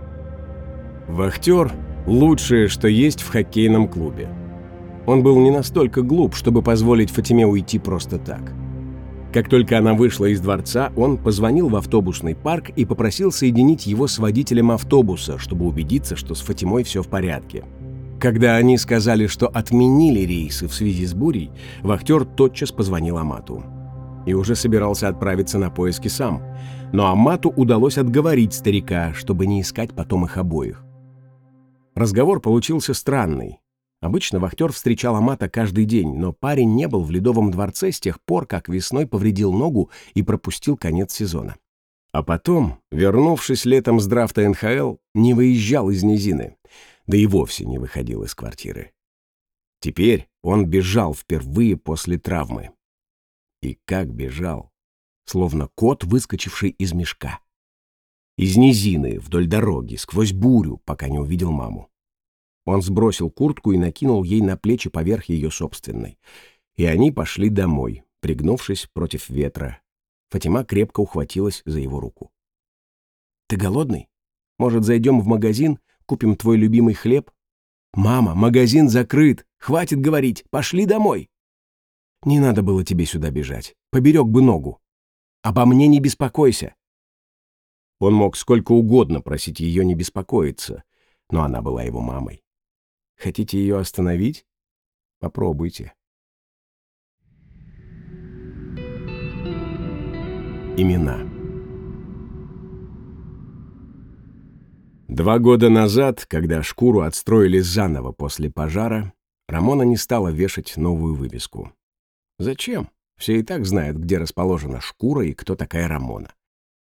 Вахтер — лучшее, что есть в хоккейном клубе. Он был не настолько глуп, чтобы позволить Фатиме уйти просто так. Как только она вышла из дворца, он позвонил в автобусный парк и попросил соединить его с водителем автобуса, чтобы убедиться, что с Фатимой все в порядке. Когда они сказали, что отменили рейсы в связи с бурей, вахтер тотчас позвонил Амату. И уже собирался отправиться на поиски сам. Но Амату удалось отговорить старика, чтобы не искать потом их обоих. Разговор получился странный. Обычно вахтер встречал Амата каждый день, но парень не был в Ледовом дворце с тех пор, как весной повредил ногу и пропустил конец сезона. А потом, вернувшись летом с драфта НХЛ, не выезжал из низины, да и вовсе не выходил из квартиры. Теперь он бежал впервые после травмы. И как бежал, словно кот, выскочивший из мешка. Из низины, вдоль дороги, сквозь бурю, пока не увидел маму. Он сбросил куртку и накинул ей на плечи поверх ее собственной. И они пошли домой, пригнувшись против ветра. Фатима крепко ухватилась за его руку. «Ты голодный? Может, зайдем в магазин, купим твой любимый хлеб?» «Мама, магазин закрыт! Хватит говорить! Пошли домой!» «Не надо было тебе сюда бежать. Поберег бы ногу. Обо мне не беспокойся!» Он мог сколько угодно просить ее не беспокоиться, но она была его мамой. Хотите ее остановить? Попробуйте. Имена. 2 года назад, когда шкуру отстроили заново после пожара, Рамона не стала вешать новую вывеску. Зачем? Все и так знают, где расположена шкура и кто такая Рамона.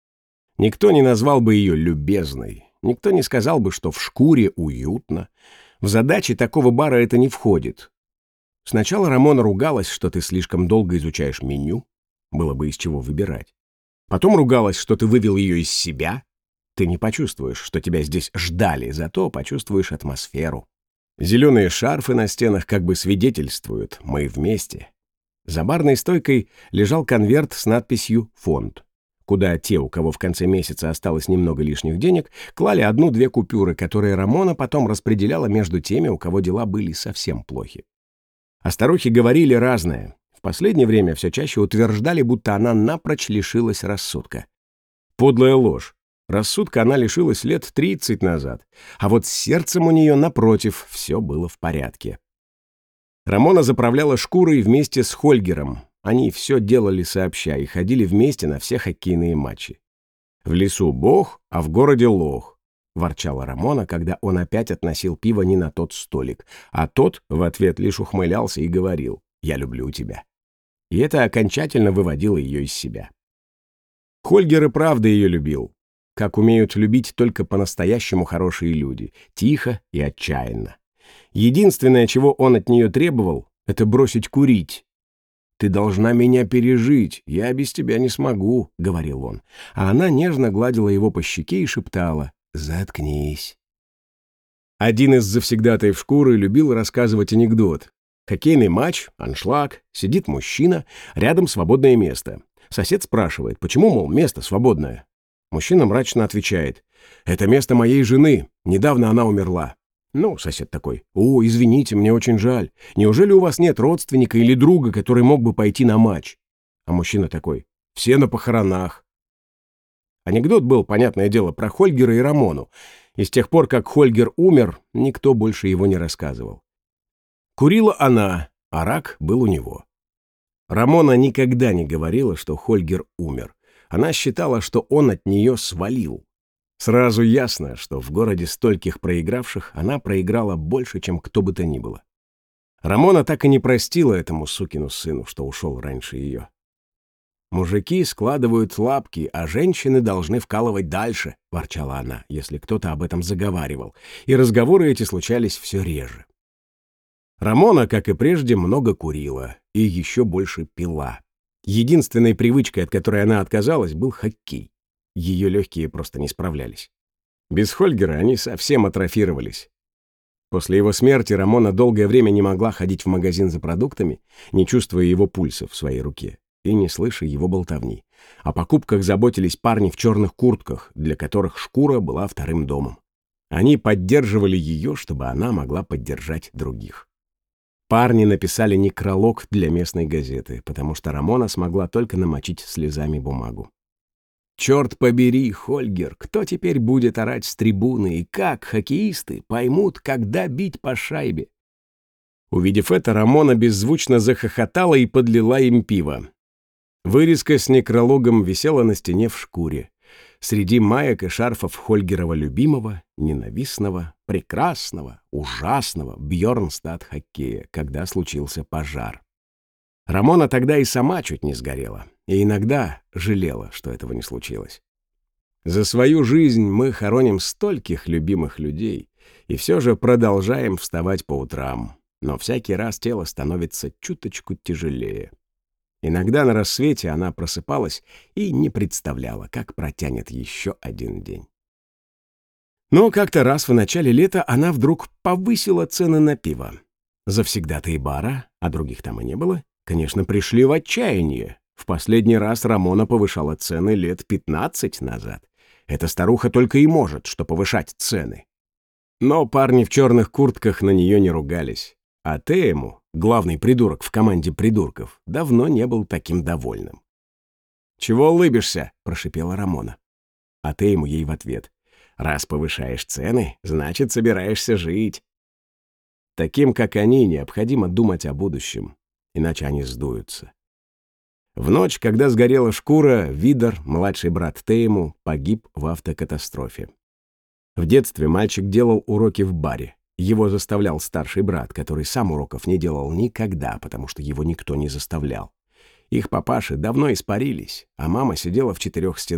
Никто не назвал бы ее любезной, никто не сказал бы, что в шкуре уютно. В задачи такого бара это не входит. Сначала Рамона ругалась, что ты слишком долго изучаешь меню, было бы из чего выбирать. Потом ругалась, что ты вывел ее из себя. Ты не почувствуешь, что тебя здесь ждали, зато почувствуешь атмосферу. Зеленые шарфы на стенах как бы свидетельствуют «мы вместе». За барной стойкой лежал конверт с надписью «Фонд», куда те, у кого в конце месяца осталось немного лишних денег, клали 1-2 купюры, которые Рамона потом распределяла между теми, у кого дела были совсем плохи. А старухи говорили разное. В последнее время все чаще утверждали, будто она напрочь лишилась рассудка. Подлая ложь. Рассудка она лишилась лет 30 назад, а вот с сердцем у нее, напротив, все было в порядке. Рамона заправляла шкурой вместе с Хольгером. Они все делали сообща и ходили вместе на все хоккейные матчи. «В лесу бог, а в городе лох», — ворчала Рамона, когда он опять относил пиво не на тот столик, а тот в ответ лишь ухмылялся и говорил «Я люблю тебя». И это окончательно выводило ее из себя. Хольгер и правда ее любил, как умеют любить только по-настоящему хорошие люди, тихо и отчаянно. Единственное, чего он от нее требовал, это бросить курить. «Ты должна меня пережить, я без тебя не смогу», — говорил он. А она нежно гладила его по щеке и шептала «Заткнись». Один из завсегдатаев шкуры любил рассказывать анекдот. Хоккейный матч, аншлаг, сидит мужчина, рядом свободное место. Сосед спрашивает, почему, мол, место свободное. Мужчина мрачно отвечает, «Это место моей жены, недавно она умерла». Ну, сосед такой, «О, извините, мне очень жаль. Неужели у вас нет родственника или друга, который мог бы пойти на матч?» А мужчина такой, «Все на похоронах». Анекдот был, понятное дело, про Хольгера и Рамону, и с тех пор, как Хольгер умер, никто больше его не рассказывал. Курила она, а рак был у него. Рамона никогда не говорила, что Хольгер умер. Она считала, что он от нее свалил. Сразу ясно, что в городе стольких проигравших она проиграла больше, чем кто бы то ни было. Рамона так и не простила этому сукину сыну, что ушел раньше ее. «Мужики складывают лапки, а женщины должны вкалывать дальше», — ворчала она, если кто-то об этом заговаривал, и разговоры эти случались все реже. Рамона, как и прежде, много курила и еще больше пила. Единственной привычкой, от которой она отказалась, был хоккей. Ее легкие просто не справлялись. Без Хольгера они совсем атрофировались. После его смерти Рамона долгое время не могла ходить в магазин за продуктами, не чувствуя его пульса в своей руке и не слыша его болтовни. О покупках заботились парни в черных куртках, для которых шкура была вторым домом. Они поддерживали ее, чтобы она могла поддержать других. Парни написали некролог для местной газеты, потому что Рамона смогла только намочить слезами бумагу. «Черт побери, Хольгер, кто теперь будет орать с трибуны и как хоккеисты поймут, когда бить по шайбе?» Увидев это, Рамона беззвучно захохотала и подлила им пиво. Вырезка с некрологом висела на стене в шкуре. Среди маек и шарфов Хольгерова любимого, ненавистного, прекрасного, ужасного Бьернстад-хоккея, когда случился пожар. Рамона тогда и сама чуть не сгорела, и иногда жалела, что этого не случилось. За свою жизнь мы хороним стольких любимых людей, и все же продолжаем вставать по утрам, но всякий раз тело становится чуточку тяжелее. Иногда на рассвете она просыпалась и не представляла, как протянет еще один день. Но как-то раз в начале лета она вдруг повысила цены на пиво. Завсегдатаи бара, а других там и не было, конечно, пришли в отчаяние. В последний раз Рамона повышала цены лет 15 назад. Эта старуха только и может, что повышать цены. Но парни в черных куртках на нее не ругались. А Теему, главный придурок в команде придурков, давно не был таким довольным. «Чего улыбишься?» — прошипела Рамона. А Теему ей в ответ. «Раз повышаешь цены, значит, собираешься жить». Таким, как они, необходимо думать о будущем, иначе они сдуются. В ночь, когда сгорела шкура, Видар, младший брат Теему, погиб в автокатастрофе. В детстве мальчик делал уроки в баре. Его заставлял старший брат, который сам уроков не делал никогда, потому что его никто не заставлял. Их папаши давно испарились, а мама сидела в 4 стенах,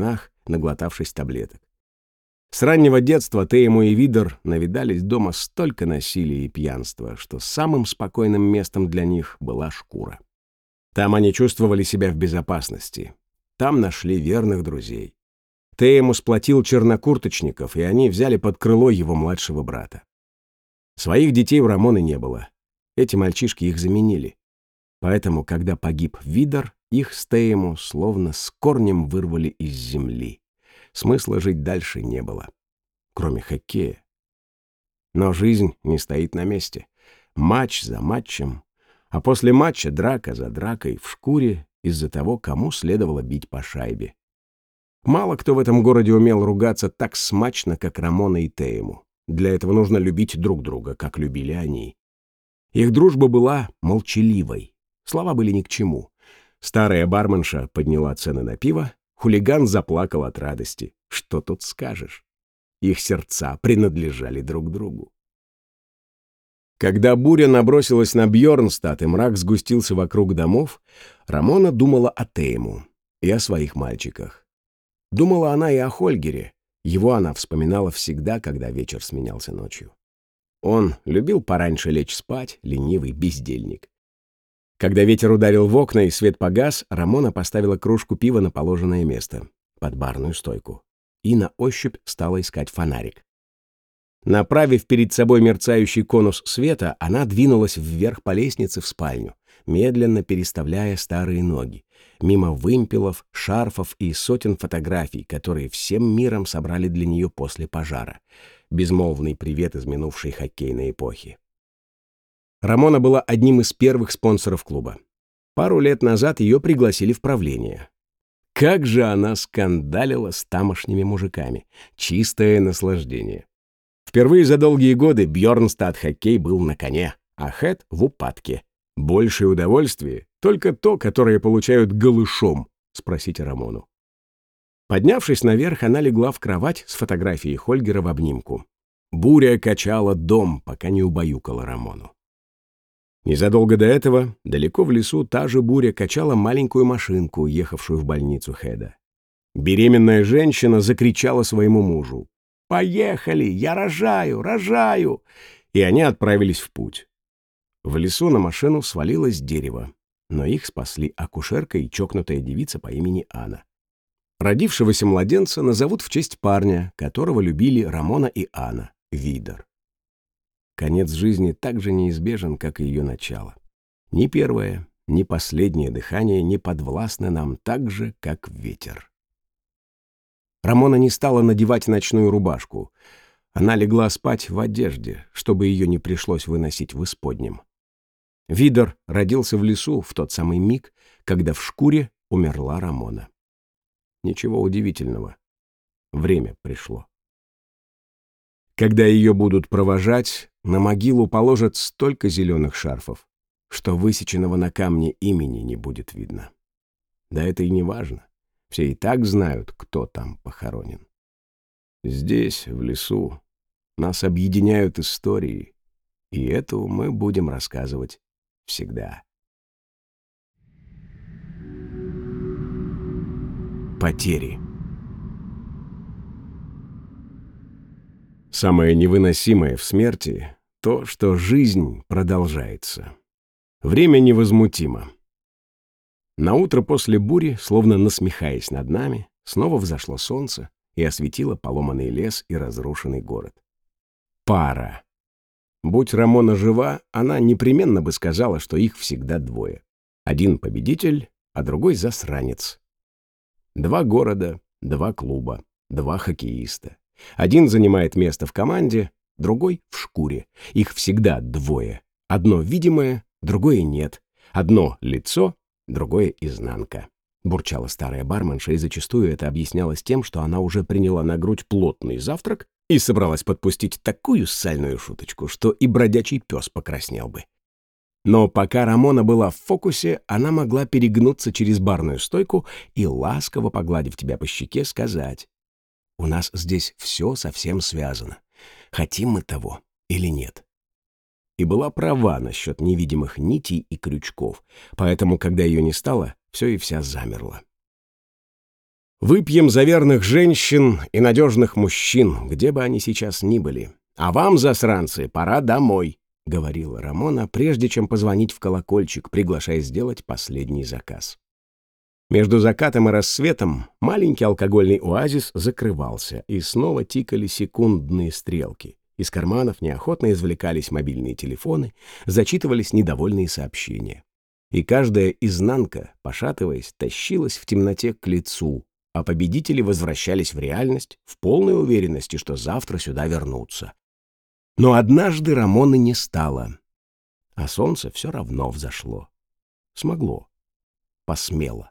наглотавшись таблеток. С раннего детства Тейму и Видер навидались дома столько насилия и пьянства, что самым спокойным местом для них была шкура. Там они чувствовали себя в безопасности. Там нашли верных друзей. Тейму сплотил чернокурточников, и они взяли под крыло его младшего брата. Своих детей у Рамоны не было. Эти мальчишки их заменили. Поэтому, когда погиб Видер, их с Тейму словно с корнем вырвали из земли. Смысла жить дальше не было, кроме хоккея. Но жизнь не стоит на месте. Матч за матчем, а после матча драка за дракой в шкуре из-за того, кому следовало бить по шайбе. Мало кто в этом городе умел ругаться так смачно, как Рамона и Тейму. Для этого нужно любить друг друга, как любили они. Их дружба была молчаливой. Слова были ни к чему. Старая барменша подняла цены на пиво, хулиган заплакал от радости. Что тут скажешь? Их сердца принадлежали друг другу. Когда буря набросилась на Бьорнстад и мрак сгустился вокруг домов, Рамона думала о Тейму и о своих мальчиках. Думала она и о Хольгере. Его она вспоминала всегда, когда вечер сменялся ночью. Он любил пораньше лечь спать, ленивый бездельник. Когда ветер ударил в окна и свет погас, Рамона поставила кружку пива на положенное место, под барную стойку, и на ощупь стала искать фонарик. Направив перед собой мерцающий конус света, она двинулась вверх по лестнице в спальню, медленно переставляя старые ноги, мимо вымпелов, шарфов и сотен фотографий, которые всем миром собрали для нее после пожара. Безмолвный привет из минувшей хоккейной эпохи. Рамона была одним из первых спонсоров клуба. Пару лет назад ее пригласили в правление. Как же она скандалила с тамошними мужиками. Чистое наслаждение. Впервые за долгие годы Бьорнстад хоккей был на коне, а Хэт в упадке. Большее удовольствие — только то, которое получают голышом, спросите Рамону. Поднявшись наверх, она легла в кровать с фотографией Хольгера в обнимку. Буря качала дом, пока не убаюкала Рамону. Незадолго до этого, далеко в лесу, та же буря качала маленькую машинку, ехавшую в больницу Хэда. Беременная женщина закричала своему мужу: «Поехали! Я рожаю! Рожаю!» И они отправились в путь. В лесу на машину свалилось дерево, но их спасли акушерка и чокнутая девица по имени Анна. Родившегося младенца назовут в честь парня, которого любили Рамона и Анна, Видер. Конец жизни так же неизбежен, как и ее начало. Ни первое, ни последнее дыхание не подвластны нам так же, как ветер. Рамона не стала надевать ночную рубашку. Она легла спать в одежде, чтобы ее не пришлось выносить в исподнем. Видер родился в лесу в тот самый миг, когда в шкуре умерла Рамона. Ничего удивительного. Время пришло. Когда ее будут провожать, на могилу положат столько зеленых шарфов, что высеченного на камне имени не будет видно. Да это и не важно. Все и так знают, кто там похоронен. Здесь, в лесу, нас объединяют истории, и эту мы будем рассказывать всегда. Потери. Самое невыносимое в смерти — то, что жизнь продолжается. Время невозмутимо. Наутро после бури, словно насмехаясь над нами, снова взошло солнце и осветило поломанный лес и разрушенный город. Пара. Будь Рамона жива, она непременно бы сказала, что их всегда двое. Один победитель, а другой засранец. Два города, два клуба, два хоккеиста. Один занимает место в команде, другой — в шкуре. Их всегда двое. Одно видимое, другое нет. Одно — лицо, другое — изнанка. Бурчала старая барменша, и зачастую это объяснялось тем, что она уже приняла на грудь плотный завтрак и собралась подпустить такую сальную шуточку, что и бродячий пес покраснел бы. Но пока Рамона была в фокусе, она могла перегнуться через барную стойку и, ласково погладив тебя по щеке, сказать: «У нас здесь все совсем связано. Хотим мы того или нет?» И была права насчет невидимых нитей и крючков, поэтому, когда ее не стало, все и вся замерло. Выпьем за верных женщин и надежных мужчин, где бы они сейчас ни были. А вам, засранцы, пора домой», — говорила Рамона, прежде чем позвонить в колокольчик, приглашая сделать последний заказ. Между закатом и рассветом маленький алкогольный оазис закрывался, и снова тикали секундные стрелки. Из карманов неохотно извлекались мобильные телефоны, зачитывались недовольные сообщения. И каждая изнанка, пошатываясь, тащилась в темноте к лицу, а победители возвращались в реальность в полной уверенности, что завтра сюда вернутся. Но однажды Рамоны не стало, а солнце все равно взошло. Смогло, посмело.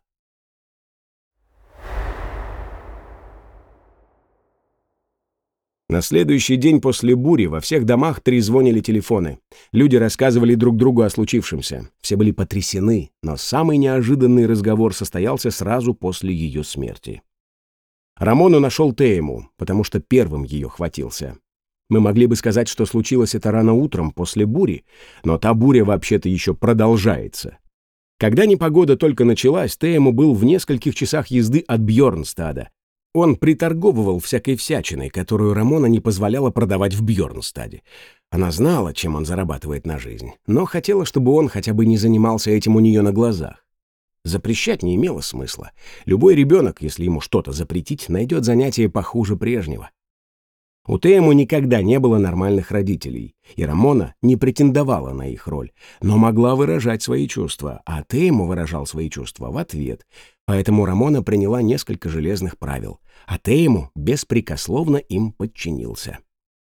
На следующий день после бури во всех домах трезвонили телефоны. Люди рассказывали друг другу о случившемся. Все были потрясены, но самый неожиданный разговор состоялся сразу после ее смерти. Рамону нашел Теему, потому что первым ее хватился. Мы могли бы сказать, что случилось это рано утром после бури, но та буря вообще-то еще продолжается. Когда непогода только началась, Теему был в нескольких часах езды от Бьорнстада. Он приторговывал всякой всячиной, которую Рамона не позволяла продавать в Бьорнстаде. Она знала, чем он зарабатывает на жизнь, но хотела, чтобы он хотя бы не занимался этим у нее на глазах. Запрещать не имело смысла. Любой ребенок, если ему что-то запретить, найдет занятие похуже прежнего. У Теему никогда не было нормальных родителей, и Рамона не претендовала на их роль, но могла выражать свои чувства, а Теему выражал свои чувства в ответ. Поэтому Рамона приняла несколько железных правил, а Теему беспрекословно им подчинился.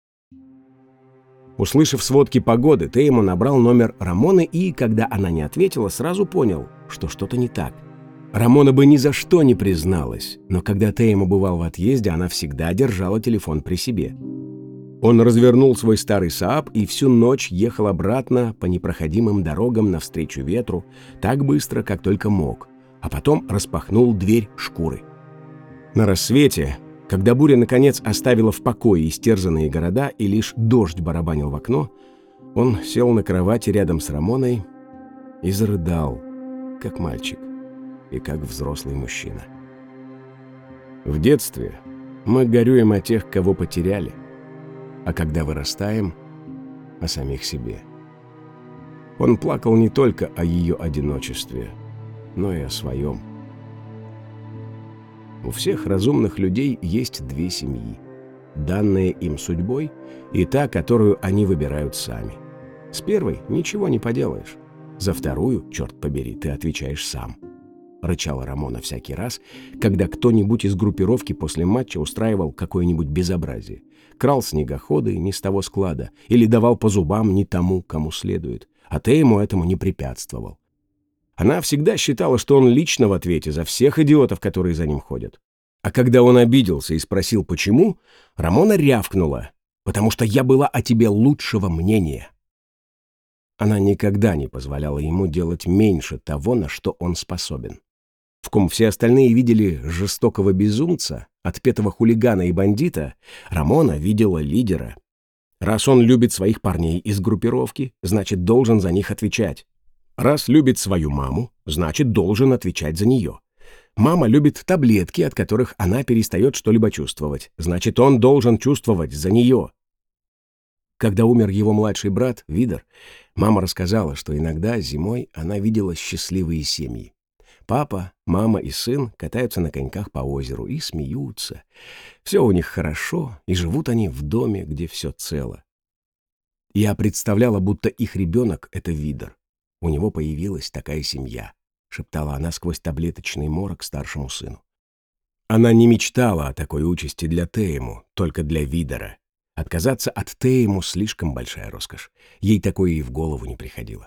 Услышав сводки погоды, Теему набрал номер Рамоны и, когда она не ответила, сразу понял, что что-то не так. Рамона бы ни за что не призналась, но когда Теему бывал в отъезде, она всегда держала телефон при себе. Он развернул свой старый Сааб и всю ночь ехал обратно по непроходимым дорогам навстречу ветру так быстро, как только мог, а потом распахнул дверь шкуры. На рассвете, когда буря наконец оставила в покое истерзанные города и лишь дождь барабанил в окно, он сел на кровати рядом с Рамоной и зарыдал, как мальчик и как взрослый мужчина. В детстве мы горюем о тех, кого потеряли, а когда вырастаем — о самих себе. Он плакал не только о ее одиночестве, но и о своем. У всех разумных людей есть две семьи: данная им судьбой и та, которую они выбирают сами. С первой ничего не поделаешь, за вторую, черт побери, ты отвечаешь сам. Рычала Рамона всякий раз, когда кто-нибудь из группировки после матча устраивал какое-нибудь безобразие, крал снегоходы не с того склада или давал по зубам не тому, кому следует, а Теему этому не препятствовал. Она всегда считала, что он лично в ответе за всех идиотов, которые за ним ходят. А когда он обиделся и спросил, почему, Рамона рявкнула: «Потому что я была о тебе лучшего мнения». Она никогда не позволяла ему делать меньше того, на что он способен. В ком все остальные видели жестокого безумца, отпетого хулигана и бандита, Рамона видела лидера. Раз он любит своих парней из группировки, значит, должен за них отвечать. Раз любит свою маму, значит, должен отвечать за нее. Мама любит таблетки, от которых она перестает что-либо чувствовать, значит, он должен чувствовать за нее. Когда умер его младший брат, Видер, мама рассказала, что иногда зимой она видела счастливые семьи. Папа, мама и сын катаются на коньках по озеру и смеются. Все у них хорошо, и живут они в доме, где все цело. Я представляла, будто их ребенок — это Видер. У него появилась такая семья, шептала она сквозь таблеточный морок старшему сыну. Она не мечтала о такой участи для Теему, только для Видера. Отказаться от Теему — слишком большая роскошь. Ей такое и в голову не приходило.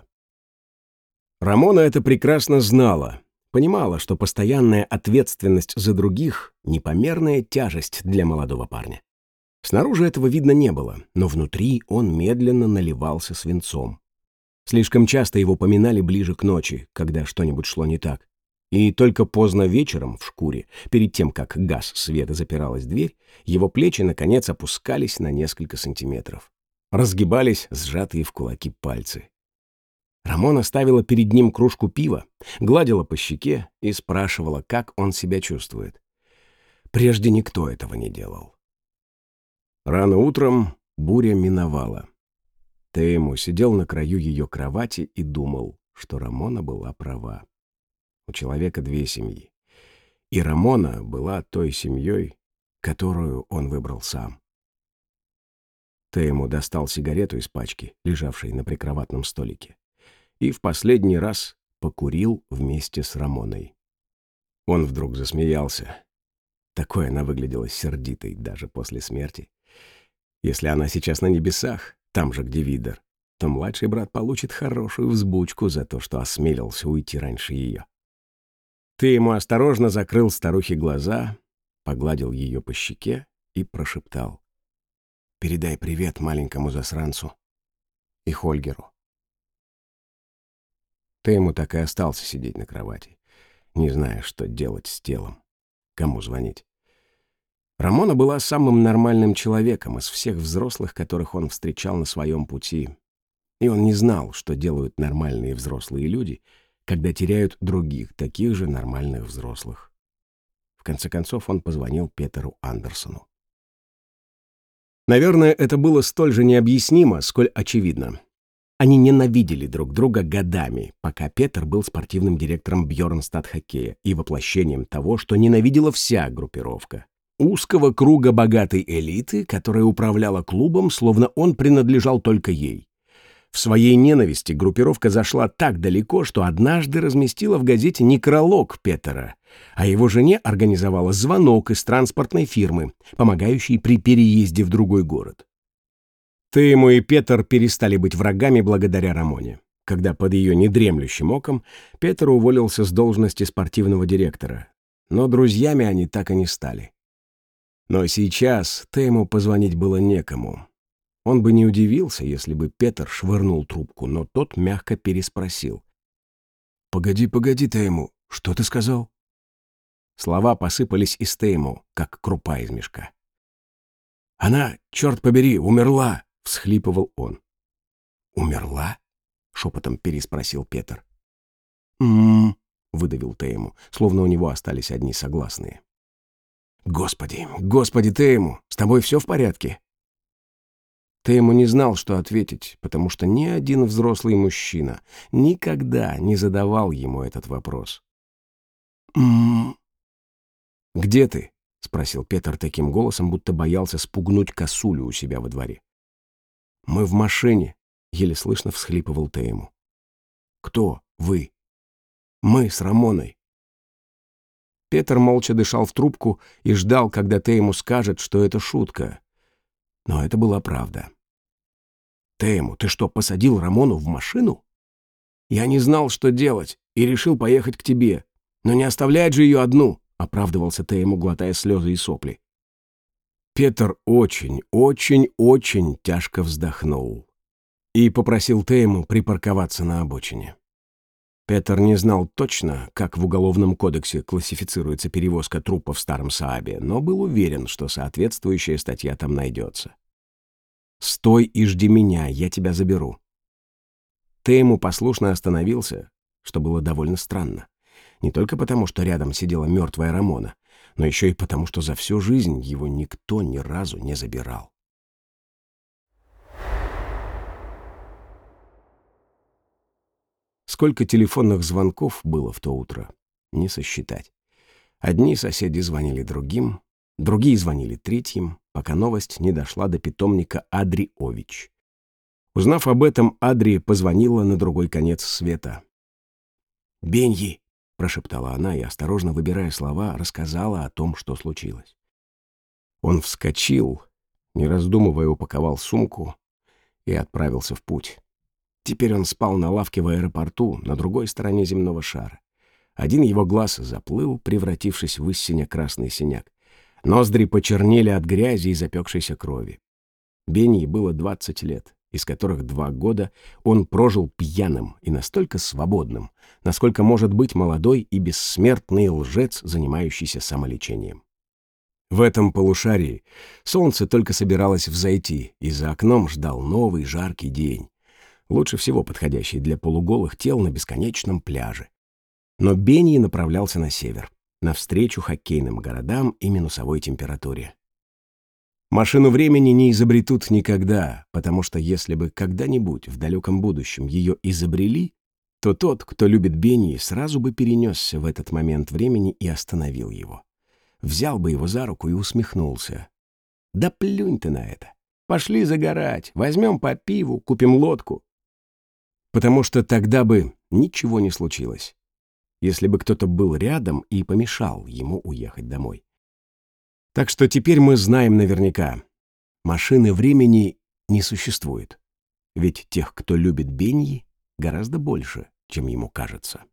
Рамона это прекрасно знала. Понимала, что постоянная ответственность за других — непомерная тяжесть для молодого парня. Снаружи этого видно не было, но внутри он медленно наливался свинцом. Слишком часто его поминали ближе к ночи, когда что-нибудь шло не так. И только поздно вечером в шкуре, перед тем, как гас света запиралась дверь, его плечи, наконец, опускались на несколько сантиметров. Разгибались сжатые в кулаки пальцы. Рамона ставила перед ним кружку пива, гладила по щеке и спрашивала, как он себя чувствует. Прежде никто этого не делал. Рано утром буря миновала. Тейму сидел на краю ее кровати и думал, что Рамона была права. У человека две семьи. И Рамона была той семьей, которую он выбрал сам. Тейму достал сигарету из пачки, лежавшей на прикроватном столике, и в последний раз покурил вместе с Рамоной. Он вдруг засмеялся. Такой она выглядела сердитой даже после смерти. Если она сейчас на небесах, там же, где Видер, то младший брат получит хорошую взбучку за то, что осмелился уйти раньше ее. Тейму осторожно закрыл старухе глаза, погладил ее по щеке и прошептал: «Передай привет маленькому засранцу и Хольгеру». Тейму так и остался сидеть на кровати, не зная, что делать с телом, кому звонить. Рамона была самым нормальным человеком из всех взрослых, которых он встречал на своем пути, и он не знал, что делают нормальные взрослые люди, когда теряют других, таких же нормальных взрослых. В конце концов он позвонил Петеру Андерсону. Наверное, это было столь же необъяснимо, сколь очевидно. Они ненавидели друг друга годами, пока Петер был спортивным директором Бьорнстад-хоккея и воплощением того, что ненавидела вся группировка. Узкого круга богатой элиты, которая управляла клубом, словно он принадлежал только ей. В своей ненависти группировка зашла так далеко, что однажды разместила в газете некролог Петера, а его жене организовала звонок из транспортной фирмы, помогающей при переезде в другой город. Тейму и Петер перестали быть врагами благодаря Рамоне, когда под ее недремлющим оком Петер уволился с должности спортивного директора, но друзьями они так и не стали. Но сейчас Тейму позвонить было некому. Он бы не удивился, если бы Петер швырнул трубку, но тот мягко переспросил: «Погоди, Тейму, что ты сказал?» Слова посыпались из Тейму, как крупа из мешка. «Она, черт побери, умерла!» — всхлипывал он. «Умерла?» — шепотом переспросил Петер. «М-м-м», выдавил Тейму, словно у него остались одни согласные. «Господи, Тейму, с тобой все в порядке?» Тейму не знал, что ответить, потому что ни один взрослый мужчина никогда не задавал ему этот вопрос. «М-м-м». «Где ты?» — спросил Петер таким голосом, будто боялся спугнуть косулю у себя во дворе. «Мы в машине», — еле слышно всхлипывал Тейму. «Кто вы?» «Мы с Рамоной». Петер молча дышал в трубку и ждал, когда Тейму скажет, что это шутка. Но это была правда. «Тейму, ты что, посадил Рамону в машину?» «Я не знал, что делать, и решил поехать к тебе. Но не оставлять же ее одну», — оправдывался Тейму, глотая слезы и сопли. Петер очень тяжко вздохнул и попросил Тейму припарковаться на обочине. Петер не знал точно, как в Уголовном кодексе классифицируется перевозка трупа в старом Саабе, но был уверен, что соответствующая статья там найдется. «Стой и жди меня, я тебя заберу». Тейму послушно остановился, что было довольно странно. Не только потому, что рядом сидела мертвая Рамона, но еще и потому, что за всю жизнь его никто ни разу не забирал. Сколько телефонных звонков было в то утро, не сосчитать. Одни соседи звонили другим, другие звонили третьим, пока новость не дошла до питомника Адри Ович. Узнав об этом, Адри позвонила на другой конец света. «Беньи!» — прошептала она и, осторожно выбирая слова, рассказала о том, что случилось. Он вскочил, не раздумывая, упаковал сумку и отправился в путь. Теперь он спал на лавке в аэропорту на другой стороне земного шара. Один его глаз заплыл, превратившись в сине-красный синяк. Ноздри почернели от грязи и запекшейся крови. Беньи было 20 лет, из которых 2 года он прожил пьяным и настолько свободным, насколько может быть молодой и бессмертный лжец, занимающийся самолечением. В этом полушарии солнце только собиралось взойти, и за окном ждал новый жаркий день, лучше всего подходящий для полуголых тел на бесконечном пляже. Но Беньи направлялся на север, навстречу хоккейным городам и минусовой температуре. Машину времени не изобретут никогда, потому что если бы когда-нибудь в далеком будущем ее изобрели, то тот, кто любит Бенни, сразу бы перенесся в этот момент времени и остановил его. Взял бы его за руку и усмехнулся. «Да плюнь ты на это! Пошли загорать, возьмем по пиву, купим лодку». Потому что тогда бы ничего не случилось, если бы кто-то был рядом и помешал ему уехать домой. Так что теперь мы знаем наверняка, машины времени не существует, ведь тех, кто любит Бенни, гораздо больше, чем ему кажется.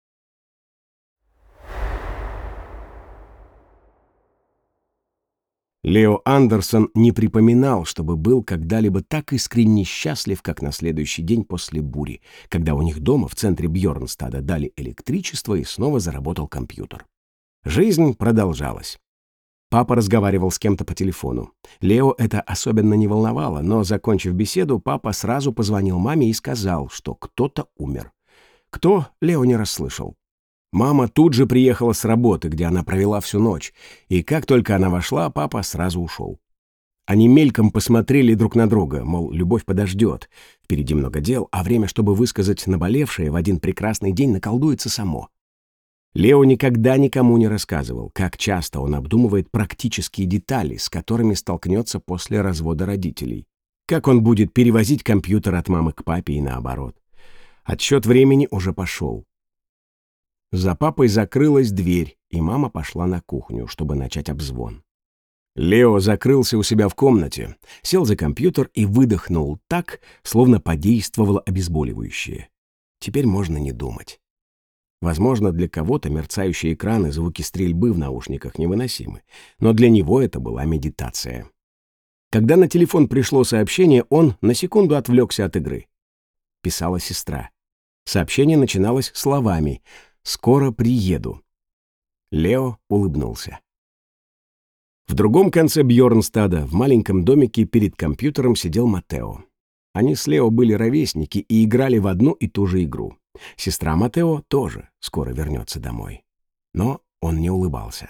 Лео Андерсон не припоминал, чтобы был когда-либо так искренне счастлив, как на следующий день после бури, когда у них дома в центре Бьорнстада дали электричество и снова заработал компьютер. Жизнь продолжалась. Папа разговаривал с кем-то по телефону. Лео это особенно не волновало, но, закончив беседу, папа сразу позвонил маме и сказал, что кто-то умер. Кто, Лео не расслышал. Мама тут же приехала с работы, где она провела всю ночь, и как только она вошла, папа сразу ушел. Они мельком посмотрели друг на друга, мол, любовь подождет, впереди много дел, а время, чтобы высказать наболевшее, в один прекрасный день наколдуется само. Лео никогда никому не рассказывал, как часто он обдумывает практические детали, с которыми столкнется после развода родителей. Как он будет перевозить компьютер от мамы к папе и наоборот. Отсчет времени уже пошел. За папой закрылась дверь, и мама пошла на кухню, чтобы начать обзвон. Лео закрылся у себя в комнате, сел за компьютер и выдохнул так, словно подействовало обезболивающее. Теперь можно не думать. Возможно, для кого-то мерцающие экраны и звуки стрельбы в наушниках невыносимы, но для него это была медитация. Когда на телефон пришло сообщение, он на секунду отвлекся от игры. Писала сестра. Сообщение начиналось словами «Скоро приеду». Лео улыбнулся. В другом конце Бьорнстада, в маленьком домике перед компьютером сидел Матео. Они с Лео были ровесники и играли в одну и ту же игру. Сестра Матео тоже скоро вернется домой. Но он не улыбался.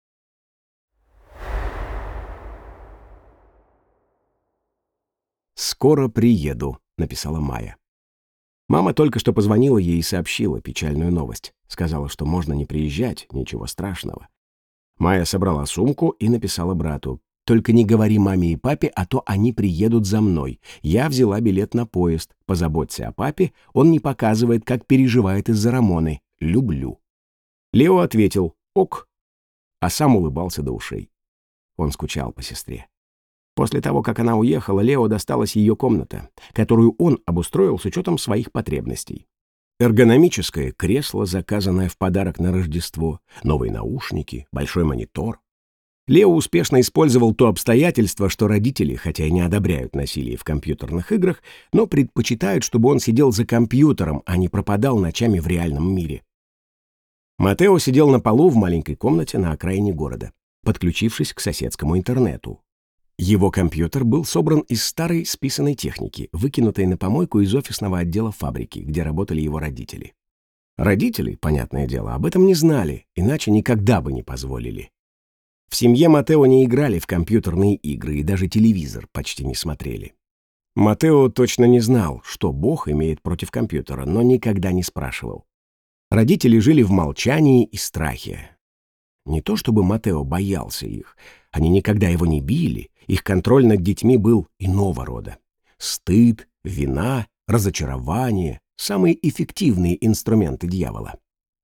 «Скоро приеду», — написала Майя. Мама только что позвонила ей и сообщила печальную новость. Сказала, что можно не приезжать, ничего страшного. Майя собрала сумку и написала брату: «Только не говори маме и папе, а то они приедут за мной. Я взяла билет на поезд. Позаботься о папе, он не показывает, как переживает из-за Рамоны. Люблю». Лео ответил «Ок», а сам улыбался до ушей. Он скучал по сестре. После того, как она уехала, Лео досталась ее комната, которую он обустроил с учетом своих потребностей. Эргономическое кресло, заказанное в подарок на Рождество, новые наушники, большой монитор. Лео успешно использовал то обстоятельство, что родители, хотя и не одобряют насилие в компьютерных играх, но предпочитают, чтобы он сидел за компьютером, а не пропадал ночами в реальном мире. Матео сидел на полу в маленькой комнате на окраине города, подключившись к соседскому интернету. Его компьютер был собран из старой списанной техники, выкинутой на помойку из офисного отдела фабрики, где работали его родители. Родители, понятное дело, об этом не знали, иначе никогда бы не позволили. В семье Матео не играли в компьютерные игры и даже телевизор почти не смотрели. Матео точно не знал, что Бог имеет против компьютера, но никогда не спрашивал. Родители жили в молчании и страхе. Не то чтобы Матео боялся их, они никогда его не били, их контроль над детьми был иного рода. Стыд, вина, разочарование — самые эффективные инструменты дьявола.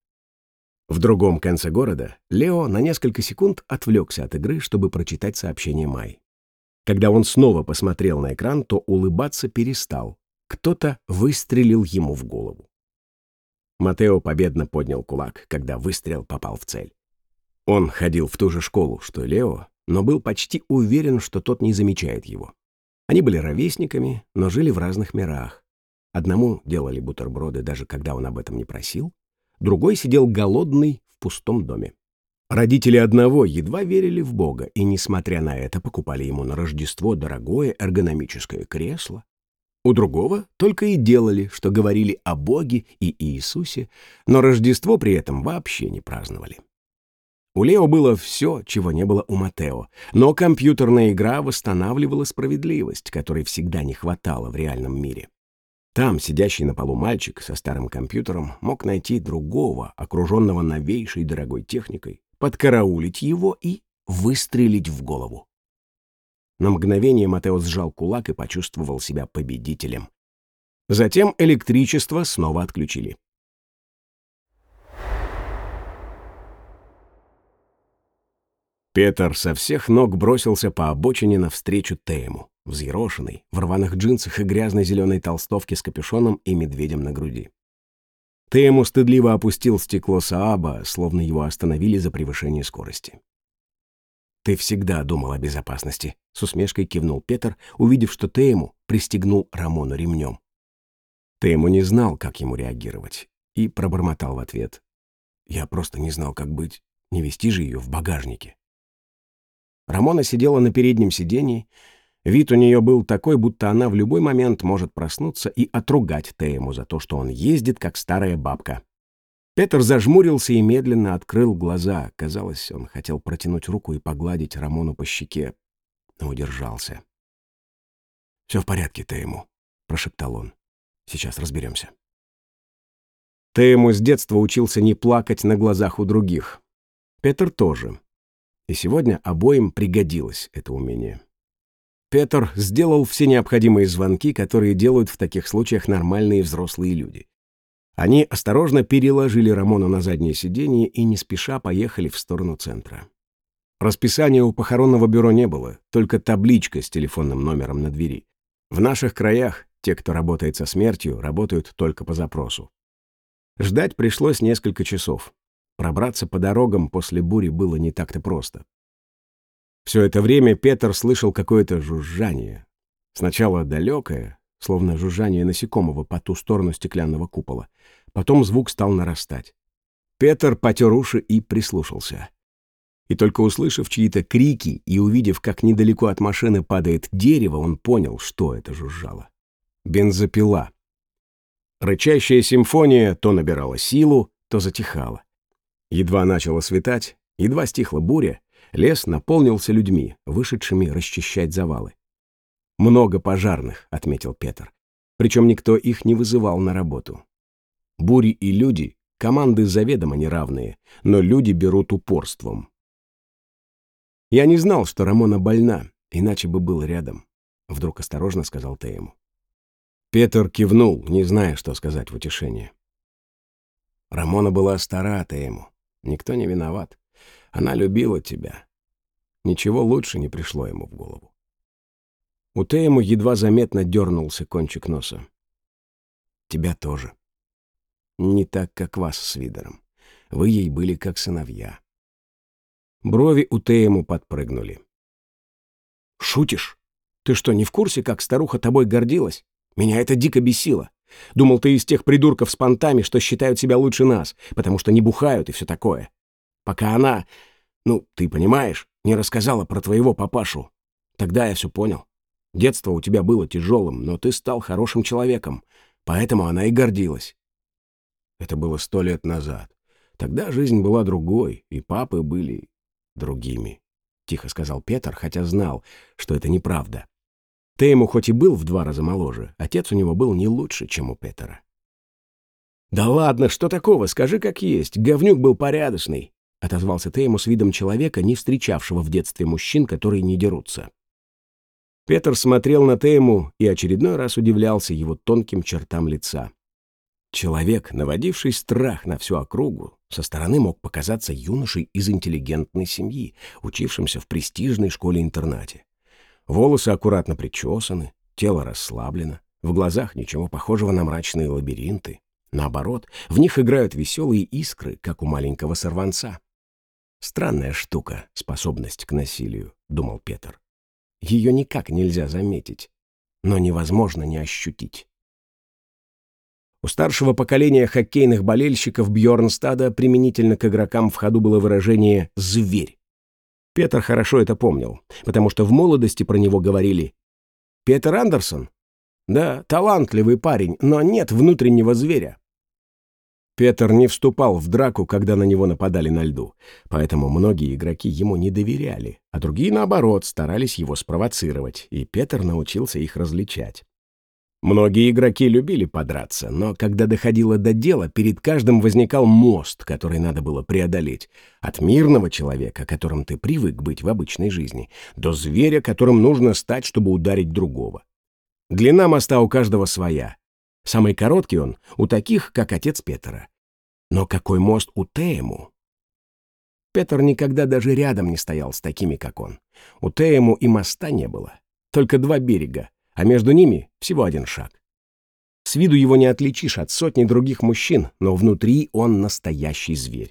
В другом конце города Лео на несколько секунд отвлекся от игры, чтобы прочитать сообщение Майи. Когда он снова посмотрел на экран, то улыбаться перестал. Кто-то выстрелил ему в голову. Матео победно поднял кулак, когда выстрел попал в цель. Он ходил в ту же школу, что Лео, но был почти уверен, что тот не замечает его. Они были ровесниками, но жили в разных мирах. Одному делали бутерброды, даже когда он об этом не просил, другой сидел голодный в пустом доме. Родители одного едва верили в Бога и, несмотря на это, покупали ему на Рождество дорогое эргономическое кресло. У другого только и делали, что говорили о Боге и Иисусе, но Рождество при этом вообще не праздновали. У Лео было все, чего не было у Матео, но компьютерная игра восстанавливала справедливость, которой всегда не хватало в реальном мире. Там сидящий на полу мальчик со старым компьютером мог найти другого, окруженного новейшей дорогой техникой, подкараулить его и выстрелить в голову. На мгновение Матео сжал кулак и почувствовал себя победителем. Затем электричество снова отключили. Петр со всех ног бросился по обочине навстречу Теему, взъерошенный, в рваных джинсах и грязной зеленой толстовке с капюшоном и медведем на груди. Теему стыдливо опустил стекло Сааба, словно его остановили за превышение скорости. «Ты всегда думал о безопасности», — с усмешкой кивнул Петр, увидев, что Теему пристегнул Рамону ремнем. Теему не знал, как ему реагировать, и пробормотал в ответ: «Я просто не знал, как быть, не везти же ее в багажнике». Рамона сидела на переднем сидении. Вид у нее был такой, будто она в любой момент может проснуться и отругать Теему за то, что он ездит, как старая бабка. Петр зажмурился и медленно открыл глаза. Казалось, он хотел протянуть руку и погладить Рамону по щеке, но удержался. «Все в порядке, Теему», — прошептал он. «Сейчас разберемся». Теему с детства учился не плакать на глазах у других. Петр тоже. И сегодня обоим пригодилось это умение. Петр сделал все необходимые звонки, которые делают в таких случаях нормальные взрослые люди. Они осторожно переложили Рамону на заднее сиденье и не спеша поехали в сторону центра. Расписания у похоронного бюро не было, только табличка с телефонным номером на двери. В наших краях те, кто работает со смертью, работают только по запросу. Ждать пришлось несколько часов. Пробраться по дорогам после бури было не так-то просто. Все это время Петр слышал какое-то жужжание. Сначала далекое, словно жужжание насекомого по ту сторону стеклянного купола. Потом звук стал нарастать. Петр потер уши и прислушался. И только услышав чьи-то крики и увидев, как недалеко от машины падает дерево, он понял, что это жужжало. Бензопила. Рычащая симфония то набирала силу, то затихала. Едва начало светать, едва стихла буря, лес наполнился людьми, вышедшими расчищать завалы. «Много пожарных», — отметил Петр. Причем никто их не вызывал на работу. Бури и люди — команды заведомо неравные, но люди берут упорством. «Я не знал, что Рамона больна, иначе бы был рядом», — вдруг осторожно сказал Теему. Петр кивнул, не зная, что сказать в утешение. «Рамона была стара, Теему. Никто не виноват. Она любила тебя». Ничего лучше не пришло ему в голову. У Теему едва заметно дернулся кончик носа. «Тебя тоже. Не так, как вас с Видером. Вы ей были как сыновья». Брови у Теему подпрыгнули. «Шутишь? Ты что, не в курсе, как старуха тобой гордилась? Меня это дико бесило. Думал, ты из тех придурков с понтами, что считают себя лучше нас, потому что не бухают и все такое. Пока она, ты понимаешь, не рассказала про твоего папашу. Тогда я все понял. Детство у тебя было тяжелым, но ты стал хорошим человеком, поэтому она и гордилась». Это было 100 лет назад. Тогда жизнь была другой, и папы были другими, — тихо сказал Петр, хотя знал, что это неправда. Теему хоть и был в 2 раза моложе, отец у него был не лучше, чем у Петра. «Да ладно, что такого? Скажи как есть. Говнюк был порядочный», — отозвался Теему с видом человека, не встречавшего в детстве мужчин, которые не дерутся. Петр смотрел на Теему и очередной раз удивлялся его тонким чертам лица. Человек, наводивший страх на всю округу, со стороны мог показаться юношей из интеллигентной семьи, учившимся в престижной школе-интернате. Волосы аккуратно причесаны, тело расслаблено, в глазах ничего похожего на мрачные лабиринты. Наоборот, в них играют веселые искры, как у маленького сорванца. «Странная штука, способность к насилию», — думал Петр. «Ее никак нельзя заметить, но невозможно не ощутить». У старшего поколения хоккейных болельщиков Бьорнстада применительно к игрокам в ходу было выражение «зверь». Петр хорошо это помнил, потому что в молодости про него говорили: «Петер Андерсон? Да, талантливый парень, но нет внутреннего зверя». Петр не вступал в драку, когда на него нападали на льду, поэтому многие игроки ему не доверяли, а другие, наоборот, старались его спровоцировать, и Петр научился их различать. Многие игроки любили подраться, но когда доходило до дела, перед каждым возникал мост, который надо было преодолеть. От мирного человека, которым ты привык быть в обычной жизни, до зверя, которым нужно стать, чтобы ударить другого. Длина моста у каждого своя. Самый короткий он у таких, как отец Петра. Но какой мост у Теему? Петр никогда даже рядом не стоял с такими, как он. У Теему и моста не было. Только 2 берега, а между ними всего 1 шаг. С виду его не отличишь от сотни других мужчин, но внутри он настоящий зверь.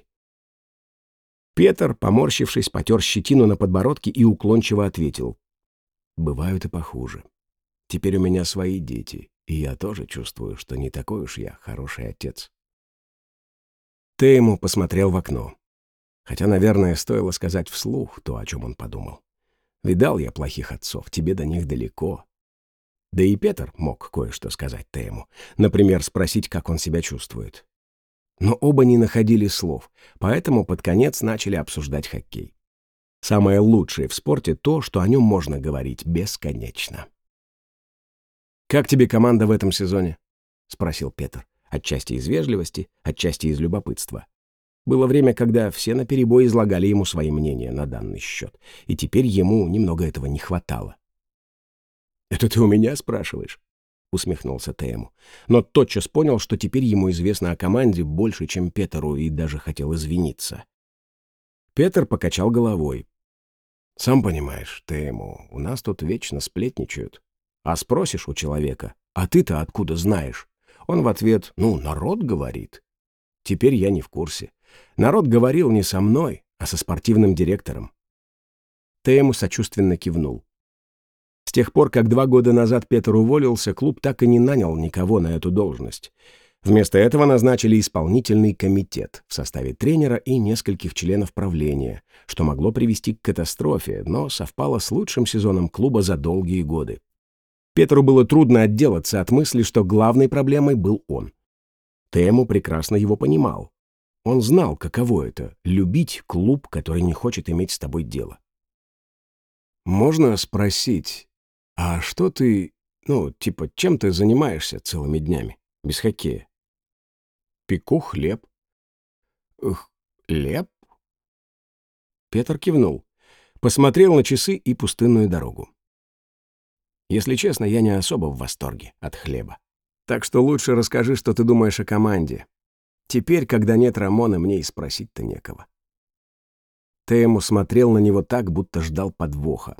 Петр, поморщившись, потер щетину на подбородке и уклончиво ответил: «Бывают и похуже. Теперь у меня свои дети, и я тоже чувствую, что не такой уж я хороший отец». Теему посмотрел в окно. Хотя, наверное, стоило сказать вслух то, о чем он подумал. «Видал я плохих отцов, тебе до них далеко». Да и Петр мог кое-что сказать Теему, например, спросить, как он себя чувствует. Но оба не находили слов, поэтому под конец начали обсуждать хоккей. Самое лучшее в спорте то, что о нем можно говорить бесконечно. «Как тебе команда в этом сезоне?» — спросил Петр, отчасти из вежливости, отчасти из любопытства. Было время, когда все наперебой излагали ему свои мнения на данный счет, и теперь ему немного этого не хватало. «Это ты у меня спрашиваешь?» — усмехнулся Теему, но тотчас понял, что теперь ему известно о команде больше, чем Петру, и даже хотел извиниться. Петр покачал головой. «Сам понимаешь, Теему, у нас тут вечно сплетничают. А спросишь у человека: а ты-то откуда знаешь? Он в ответ: ну, народ говорит. Теперь я не в курсе. Народ говорил не со мной, а со спортивным директором». Теему сочувственно кивнул. С тех пор, как 2 года назад Петр уволился, клуб так и не нанял никого на эту должность. Вместо этого назначили исполнительный комитет в составе тренера и нескольких членов правления, что могло привести к катастрофе, но совпало с лучшим сезоном клуба за долгие годы. Петру было трудно отделаться от мысли, что главной проблемой был он. Теему прекрасно его понимал. Он знал, каково это — любить клуб, который не хочет иметь с тобой дело. «Можно спросить, а что ты, чем ты занимаешься целыми днями, без хоккея?» «Пеку хлеб». «Хлеб?» Петр кивнул, посмотрел на часы и пустынную дорогу. «Если честно, я не особо в восторге от хлеба. Так что лучше расскажи, что ты думаешь о команде. Теперь, когда нет Рамона, мне и спросить-то некого». Теему смотрел на него так, будто ждал подвоха.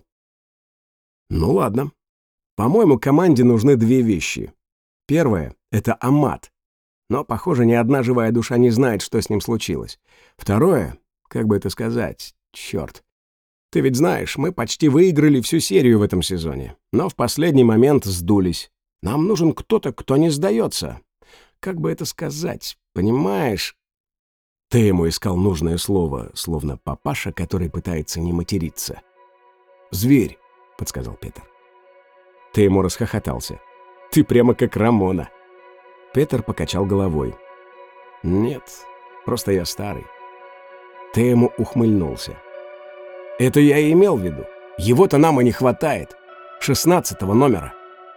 «Ну ладно. По-моему, команде нужны 2 вещи. Первое — это Амат. Но, похоже, ни одна живая душа не знает, что с ним случилось. Второе, как бы это сказать, черт. Ты ведь знаешь, мы почти выиграли всю серию в этом сезоне, но в последний момент сдулись. Нам нужен кто-то, кто не сдается. Как бы это сказать, понимаешь?» Ты ему искал нужное слово, словно папаша, который пытается не материться. «Зверь», — подсказал Петр. Ты ему расхохотался. «Ты прямо как Рамона». Петр покачал головой. «Нет, просто я старый». Ты ему ухмыльнулся. «Это я и имел в виду. Его-то нам и не хватает. 16-го номера».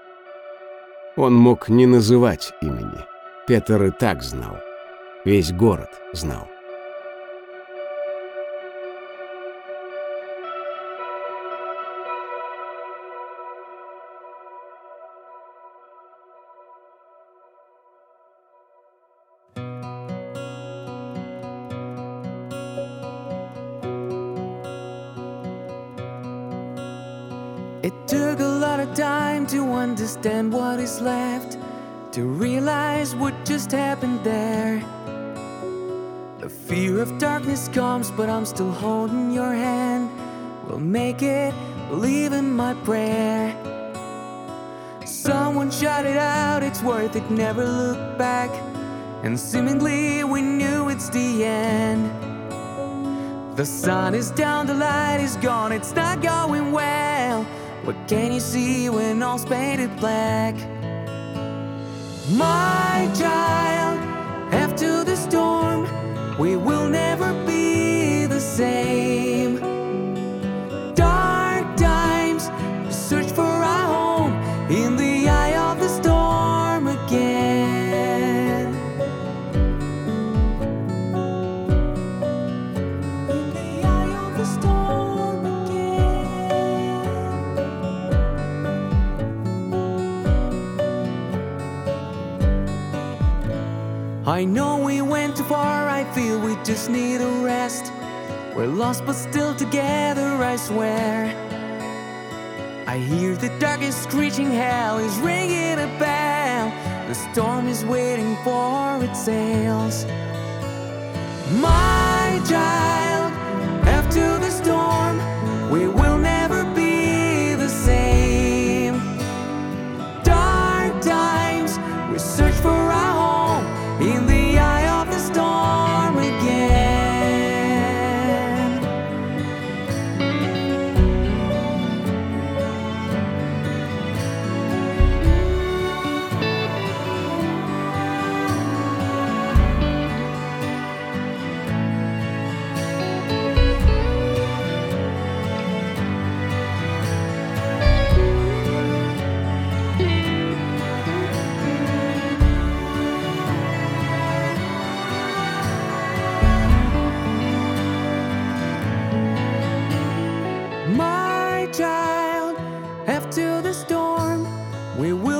Он мог не называть имени. Петр и так знал. Весь город знал. It took a lot of time to understand what is left, to realize what just happened there. The fear of darkness comes, but I'm still holding your hand. We'll make it, believe in my prayer. Someone shout it out, it's worth it, never look back. And seemingly we knew it's the end. The sun is down, the light is gone, it's not going well. What can you see when all's painted black? My child, after the the storm, we will never be the same. Dark times, we search for our home in the eye of the storm again. In the eye of the storm again. I know we went too far, I feel we just need a rest. We're lost but still together, I swear. I hear the darkest screeching hell is ringing a bell. The storm is waiting for its sails. My child, after the storm, we will never be the same. Dark times, we search for our home in the eye of the storm again. My child, after the storm, we will